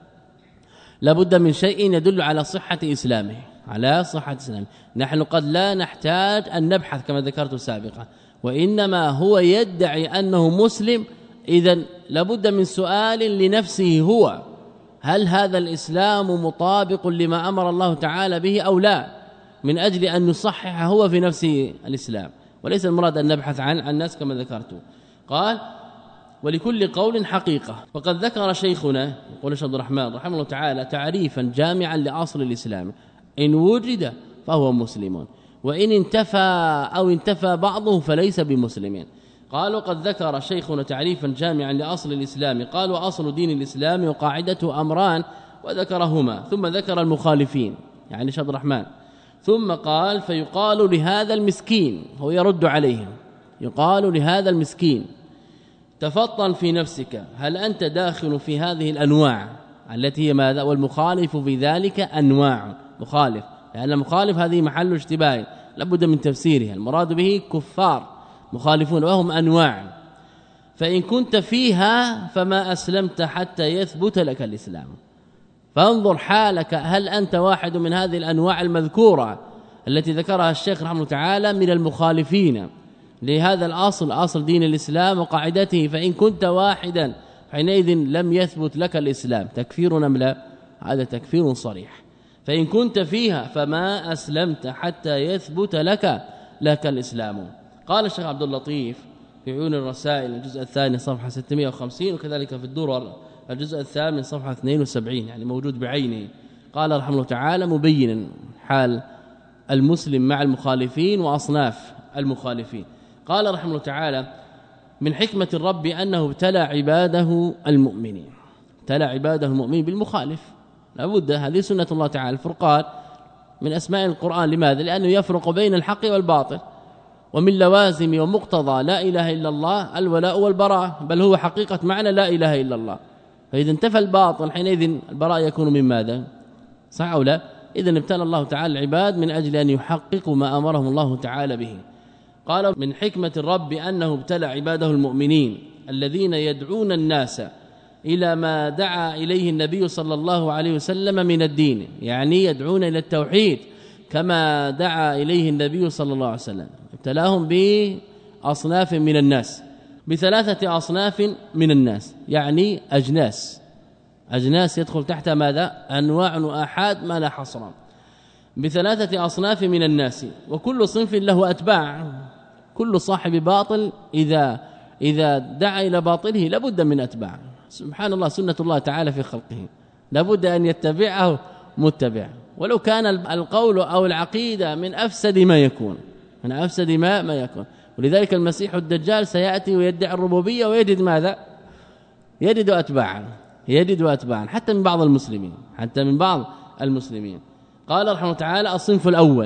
لابد من شيء يدل على صحة إسلامه، على صحة إسلامه. نحن قد لا نحتاج أن نبحث كما ذكرت سابقا، وإنما هو يدعي أنه مسلم، إذن لابد من سؤال لنفسه هو، هل هذا الإسلام مطابق لما أمر الله تعالى به أو لا، من أجل أن يصحح هو في نفسه الإسلام، وليس المراد أن نبحث عن الناس كما ذكرت. قال ولكل قول حقيقة. وقد ذكر شيخنا يقول الشيخ عبد الرحمن رحمه الله تعالى تعريفا جامعا لأصل الإسلام: إن وجد فهو مسلم، وإن انتفى أو انتفى بعضه فليس بمسلم. قالوا قد ذكر شيخنا تعريفا جامعا لأصل الإسلام، قال وأصل دين الإسلام وقاعدته أمران وذكرهما، ثم ذكر المخالفين يعني الشيخ عبد الرحمن، ثم قال فيقال لهذا المسكين، هو يرد عليهم، يقال لهذا المسكين تفطن في نفسك، هل أنت داخل في هذه الأنواع التي هي ماذا؟ والمخالف في ذلك أنواع مخالف، لأن المخالف هذه محل اشتباه لابد من تفسيرها، المراد به كفار مخالفون وهم أنواع، فإن كنت فيها فما أسلمت حتى يثبت لك الإسلام. فانظر حالك، هل أنت واحد من هذه الأنواع المذكورة التي ذكرها الشيخ رحمه الله تعالى من المخالفين لهذا الأصل، أصل دين الإسلام وقاعدته؟ فإن كنت واحدا حينئذ لم يثبت لك الإسلام. تكفير أم لا؟ هذا تكفير صريح. فإن كنت فيها فما أسلمت حتى يثبت لك لك الإسلام. قال الشيخ عبد اللطيف في عيون الرسائل الجزء الثاني صفحة ستمائة وخمسين، وكذلك في الدرر الجزء الثامن صفحة اثنين وسبعين، يعني موجود بعينه. قال رحمه الله تعالى مبينا حال المسلم مع المخالفين وأصناف المخالفين، قال رحمه الله تعالى من حكمة الرب أنه ابتلى عباده المؤمنين، ابتلى عباده المؤمنين بالمخالف، لابد، هذه سنة الله تعالى. الفرقان من أسماء القرآن، لماذا؟ لأنه يفرق بين الحق والباطل، ومن لوازم ومقتضى لا إله إلا الله الولاء والبراء، بل هو حقيقة معنى لا إله إلا الله. فإذا انتفى الباطل حينئذ البراء يكون من ماذا؟ صح أو لا؟ إذن ابتلى الله تعالى العباد من أجل أن يحققوا ما أمرهم الله تعالى به. قال من حكمة الرب أنه ابتلى عباده المؤمنين الذين يدعون الناس إلى ما دعا إليه النبي صلى الله عليه وسلم من الدين، يعني يدعون إلى التوحيد كما دعا إليه النبي صلى الله عليه وسلم. ابتلاهم بأصناف من الناس، بثلاثة أصناف من الناس، يعني أجناس، أجناس يدخل تحت ماذا؟ أنواع وآحاد ما لا حصر، بثلاثة أصناف من الناس، وكل صنف له أتباع. كل صاحب باطل إذا إذا دعا إلى باطله لابد من أتباع، سبحان الله، سنة الله تعالى في خلقه، لابد أن يتبعه متبع، ولو كان القول أو العقيدة من أفسد ما يكون، من أفسد ما ما يكون. ولذلك المسيح الدجال سيأتي ويدعي الربوبية ويجد ماذا؟ يجد أتباعا، يجد أتباعا حتى من بعض المسلمين، حتى من بعض المسلمين. قال رحمه تعالى الصنف الأول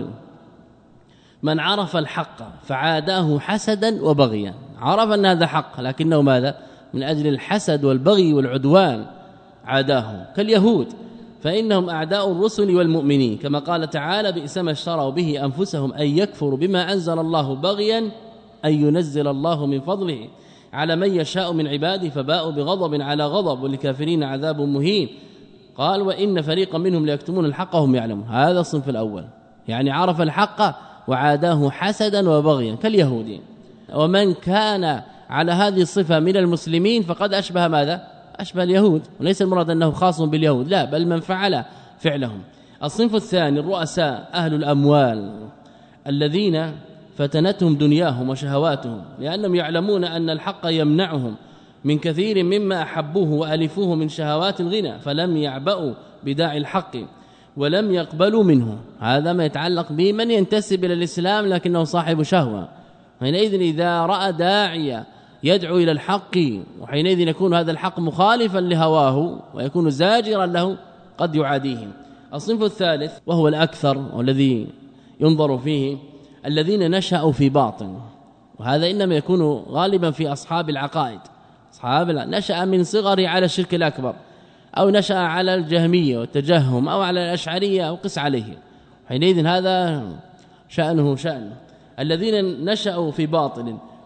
من عرف الحق فعاداه حسدا وبغيا، عرف أن هذا حق لكنه ماذا؟ من أجل الحسد والبغي والعدوان عاداه، كاليهود فإنهم أعداء الرسل والمؤمنين، كما قال تعالى بئس ما اشتروا به أنفسهم أن يكفروا بما أنزل الله بغيا أن ينزل الله من فضله على من يشاء من عباده فباءوا بغضب على غضب وللكافرين عذاب مهين. قال وإن فريقا منهم ليكتمون الحق وهم يعلمون. هذا الصنف الأول، يعني عرف الحق وعاداه حسدا وبغيا كاليهود. ومن كان على هذه الصفة من المسلمين فقد أشبه ماذا؟ أشبه اليهود، وليس المراد أنه خاص باليهود، لا، بل من فعل فعلهم. الصنف الثاني الرؤساء أهل الأموال الذين فتنتهم دنياهم وشهواتهم، لأنهم يعلمون أن الحق يمنعهم من كثير مما أحبوه وألفوه من شهوات الغنى، فلم يعبأوا بداعي الحق ولم يقبلوا منه. هذا ما يتعلق بمن ينتسب إلى الإسلام لكنه صاحب شهوة، حينئذ إذا رأى داعية يدعو إلى الحق وحينئذ يكون هذا الحق مخالفا لهواه ويكون زاجرا له قد يعاديهم. الصنف الثالث وهو الأكثر والذي ينظر فيه الذين نشأوا في باطل، وهذا إنما يكون غالبا في أصحاب العقائد، أصحاب نشأ من صغره على الشرك الأكبر أو نشأ على الجهمية والتجهم أو على الأشعرية أو قس عليه، حينئذ هذا شأنه شأن. الذين نشأوا في باطل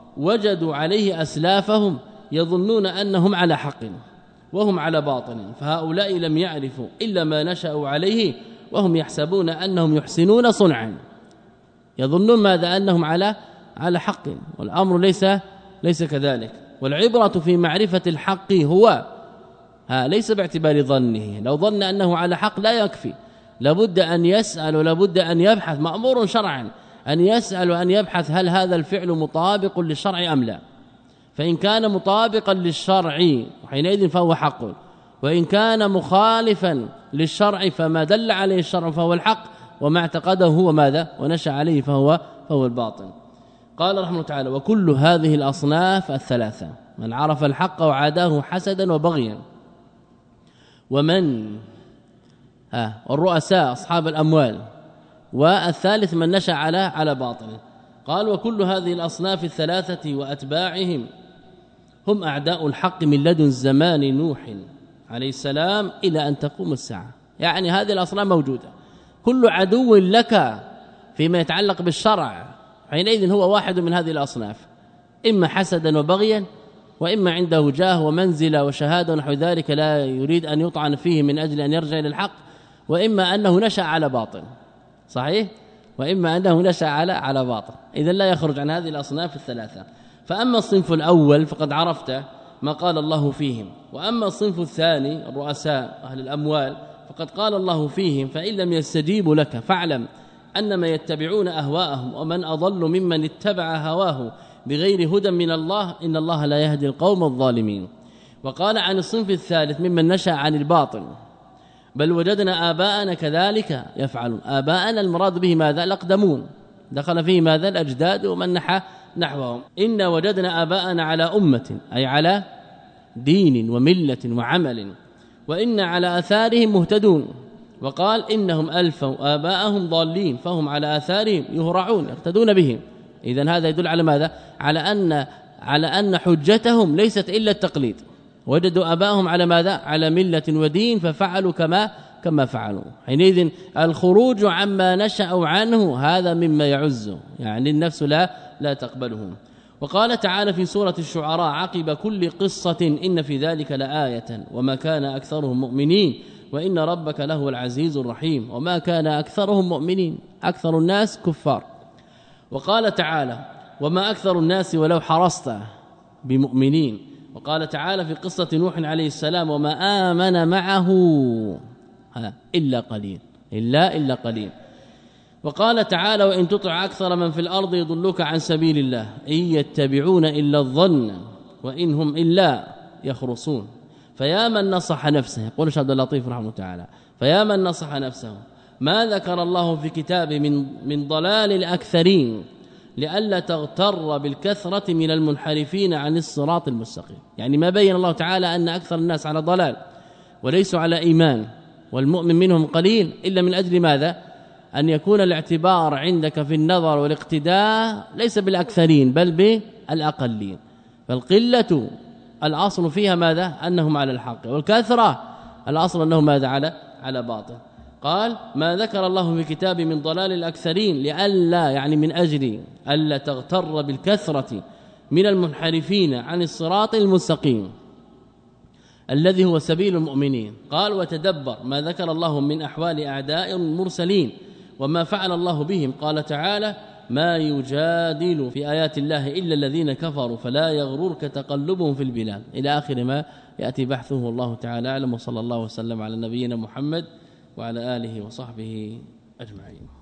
وجدوا عليه أسلافهم يظنون أنهم على حق وهم على باطل، فهؤلاء لم يعرفوا إلا ما نشأوا عليه وهم يحسبون أنهم يحسنون صنعا، يظنون ماذا؟ أنهم على على حق، والأمر ليس ليس كذلك. والعبرة في معرفة الحق هو ها ليس باعتبار ظنه، لو ظن أنه على حق لا يكفي، لابد أن يسأل ولابد أن يبحث، مأمور شرعا أن يسأل وأن يبحث هل هذا الفعل مطابق للشرع أم لا، فإن كان مطابقا للشرع حينئذ فهو حق، وإن كان مخالفا للشرع فما دل عليه الشرع فهو الحق، وما اعتقده هو ماذا ونشأ عليه فهو فهو الباطل. قال رحمه تعالى: وكل هذه الأصناف الثلاثة من عرف الحق وعاداه حسدا وبغيا، ومن ها والرؤساء أصحاب الأموال، والثالث من نشأ على على باطل. قال: وكل هذه الأصناف الثلاثة وأتباعهم هم أعداء الحق من لدن زمان نوح عليه السلام إلى أن تقوم الساعة. يعني هذه الأصناف موجودة، كل عدو لك فيما يتعلق بالشرع حينئذ هو واحد من هذه الأصناف، إما حسدا وبغيا، وإما عنده جاه ومنزلة وشهادة ونحو ذلك لا يريد أن يطعن فيه من أجل أن يرجع إلى الحق، وإما أنه نشأ على باطل، صحيح، وإما أنه نشأ على على باطل، إذن لا يخرج عن هذه الأصناف الثلاثة. فأما الصنف الأول فقد عرفت ما قال الله فيهم، وأما الصنف الثاني الرؤساء أهل الأموال فقد قال الله فيهم: فإن لم يستجيبوا لك فاعلم أنما يتبعون أهواءهم ومن أضل ممن اتبع هواه بغير هدى من الله إن الله لا يهدي القوم الظالمين. وقال عن الصنف الثالث ممن نشأ عن الباطل: بل وجدنا آباءنا كذلك يفعلون. آباءنا المراد به ماذا؟ الأقدمون، دخل فيه ماذا؟ الأجداد ومن نحى نحوهم. إن وجدنا آباءنا على أمة، أي على دين وملة وعمل، وإن على آثارهم مهتدون. وقال: إنهم ألفوا آباءهم ضالين فهم على آثارهم يهرعون، يقتدون بهم. إذن هذا يدل على ماذا؟ على أن على أن حجتهم ليست إلا التقليد، وجدوا آباءهم على ماذا؟ على ملة ودين ففعلوا كما كما فعلوا. حينئذ الخروج عما نشأوا عنه هذا مما يعز، يعني النفس لا لا تقبله. وقال تعالى في سورة الشعراء عقب كل قصة: إن في ذلك لآية وما كان أكثرهم مؤمنين وإن ربك لهو العزيز الرحيم. وما كان أكثرهم مؤمنين، أكثر الناس كفار. وقال تعالى: وما أكثر الناس ولو حرصت بمؤمنين. وقال تعالى في قصة نوح عليه السلام: وما آمن معه إلا قليل، إلا إلا قليل. وقال تعالى: وإن تطع أكثر من في الأرض يضلوك عن سبيل الله إن يتبعون إلا الظن وإن هم إلا يخرصون. فيا من نصح نفسه، يقول الشيخ عبد اللطيف رحمه الله تعالى: فيا من نصح نفسه ما ذكر الله في كتابه من من ضلال الأكثرين لئلا تغتر بالكثرة من المنحرفين عن الصراط المستقيم. يعني ما بين الله تعالى أن أكثر الناس على ضلال وليسوا على إيمان، والمؤمن منهم قليل، إلا من أجل ماذا؟ أن يكون الاعتبار عندك في النظر والاقتداء ليس بالأكثرين بل بالأقلين. فالقلة الأصل فيها ماذا؟ أنهم على الحق، والكثرة الأصل أنهم ماذا؟ على على باطل. قال: ما ذكر الله في كتابه من ضلال الأكثرين لئلا، يعني من أجل ألا تغتر بالكثرة من المنحرفين عن الصراط المستقيم الذي هو سبيل المؤمنين. قال: وتدبر ما ذكر الله من أحوال أعداء المرسلين وما فعل الله بهم. قال تعالى: ما يجادل في آيات الله إلا الذين كفروا فلا يغررك تقلبهم في البلاد، إلى آخر ما يأتي بحثه. الله تعالى أعلم، وصلى الله وسلم على نبينا محمد وعلى آله وصحبه أجمعين.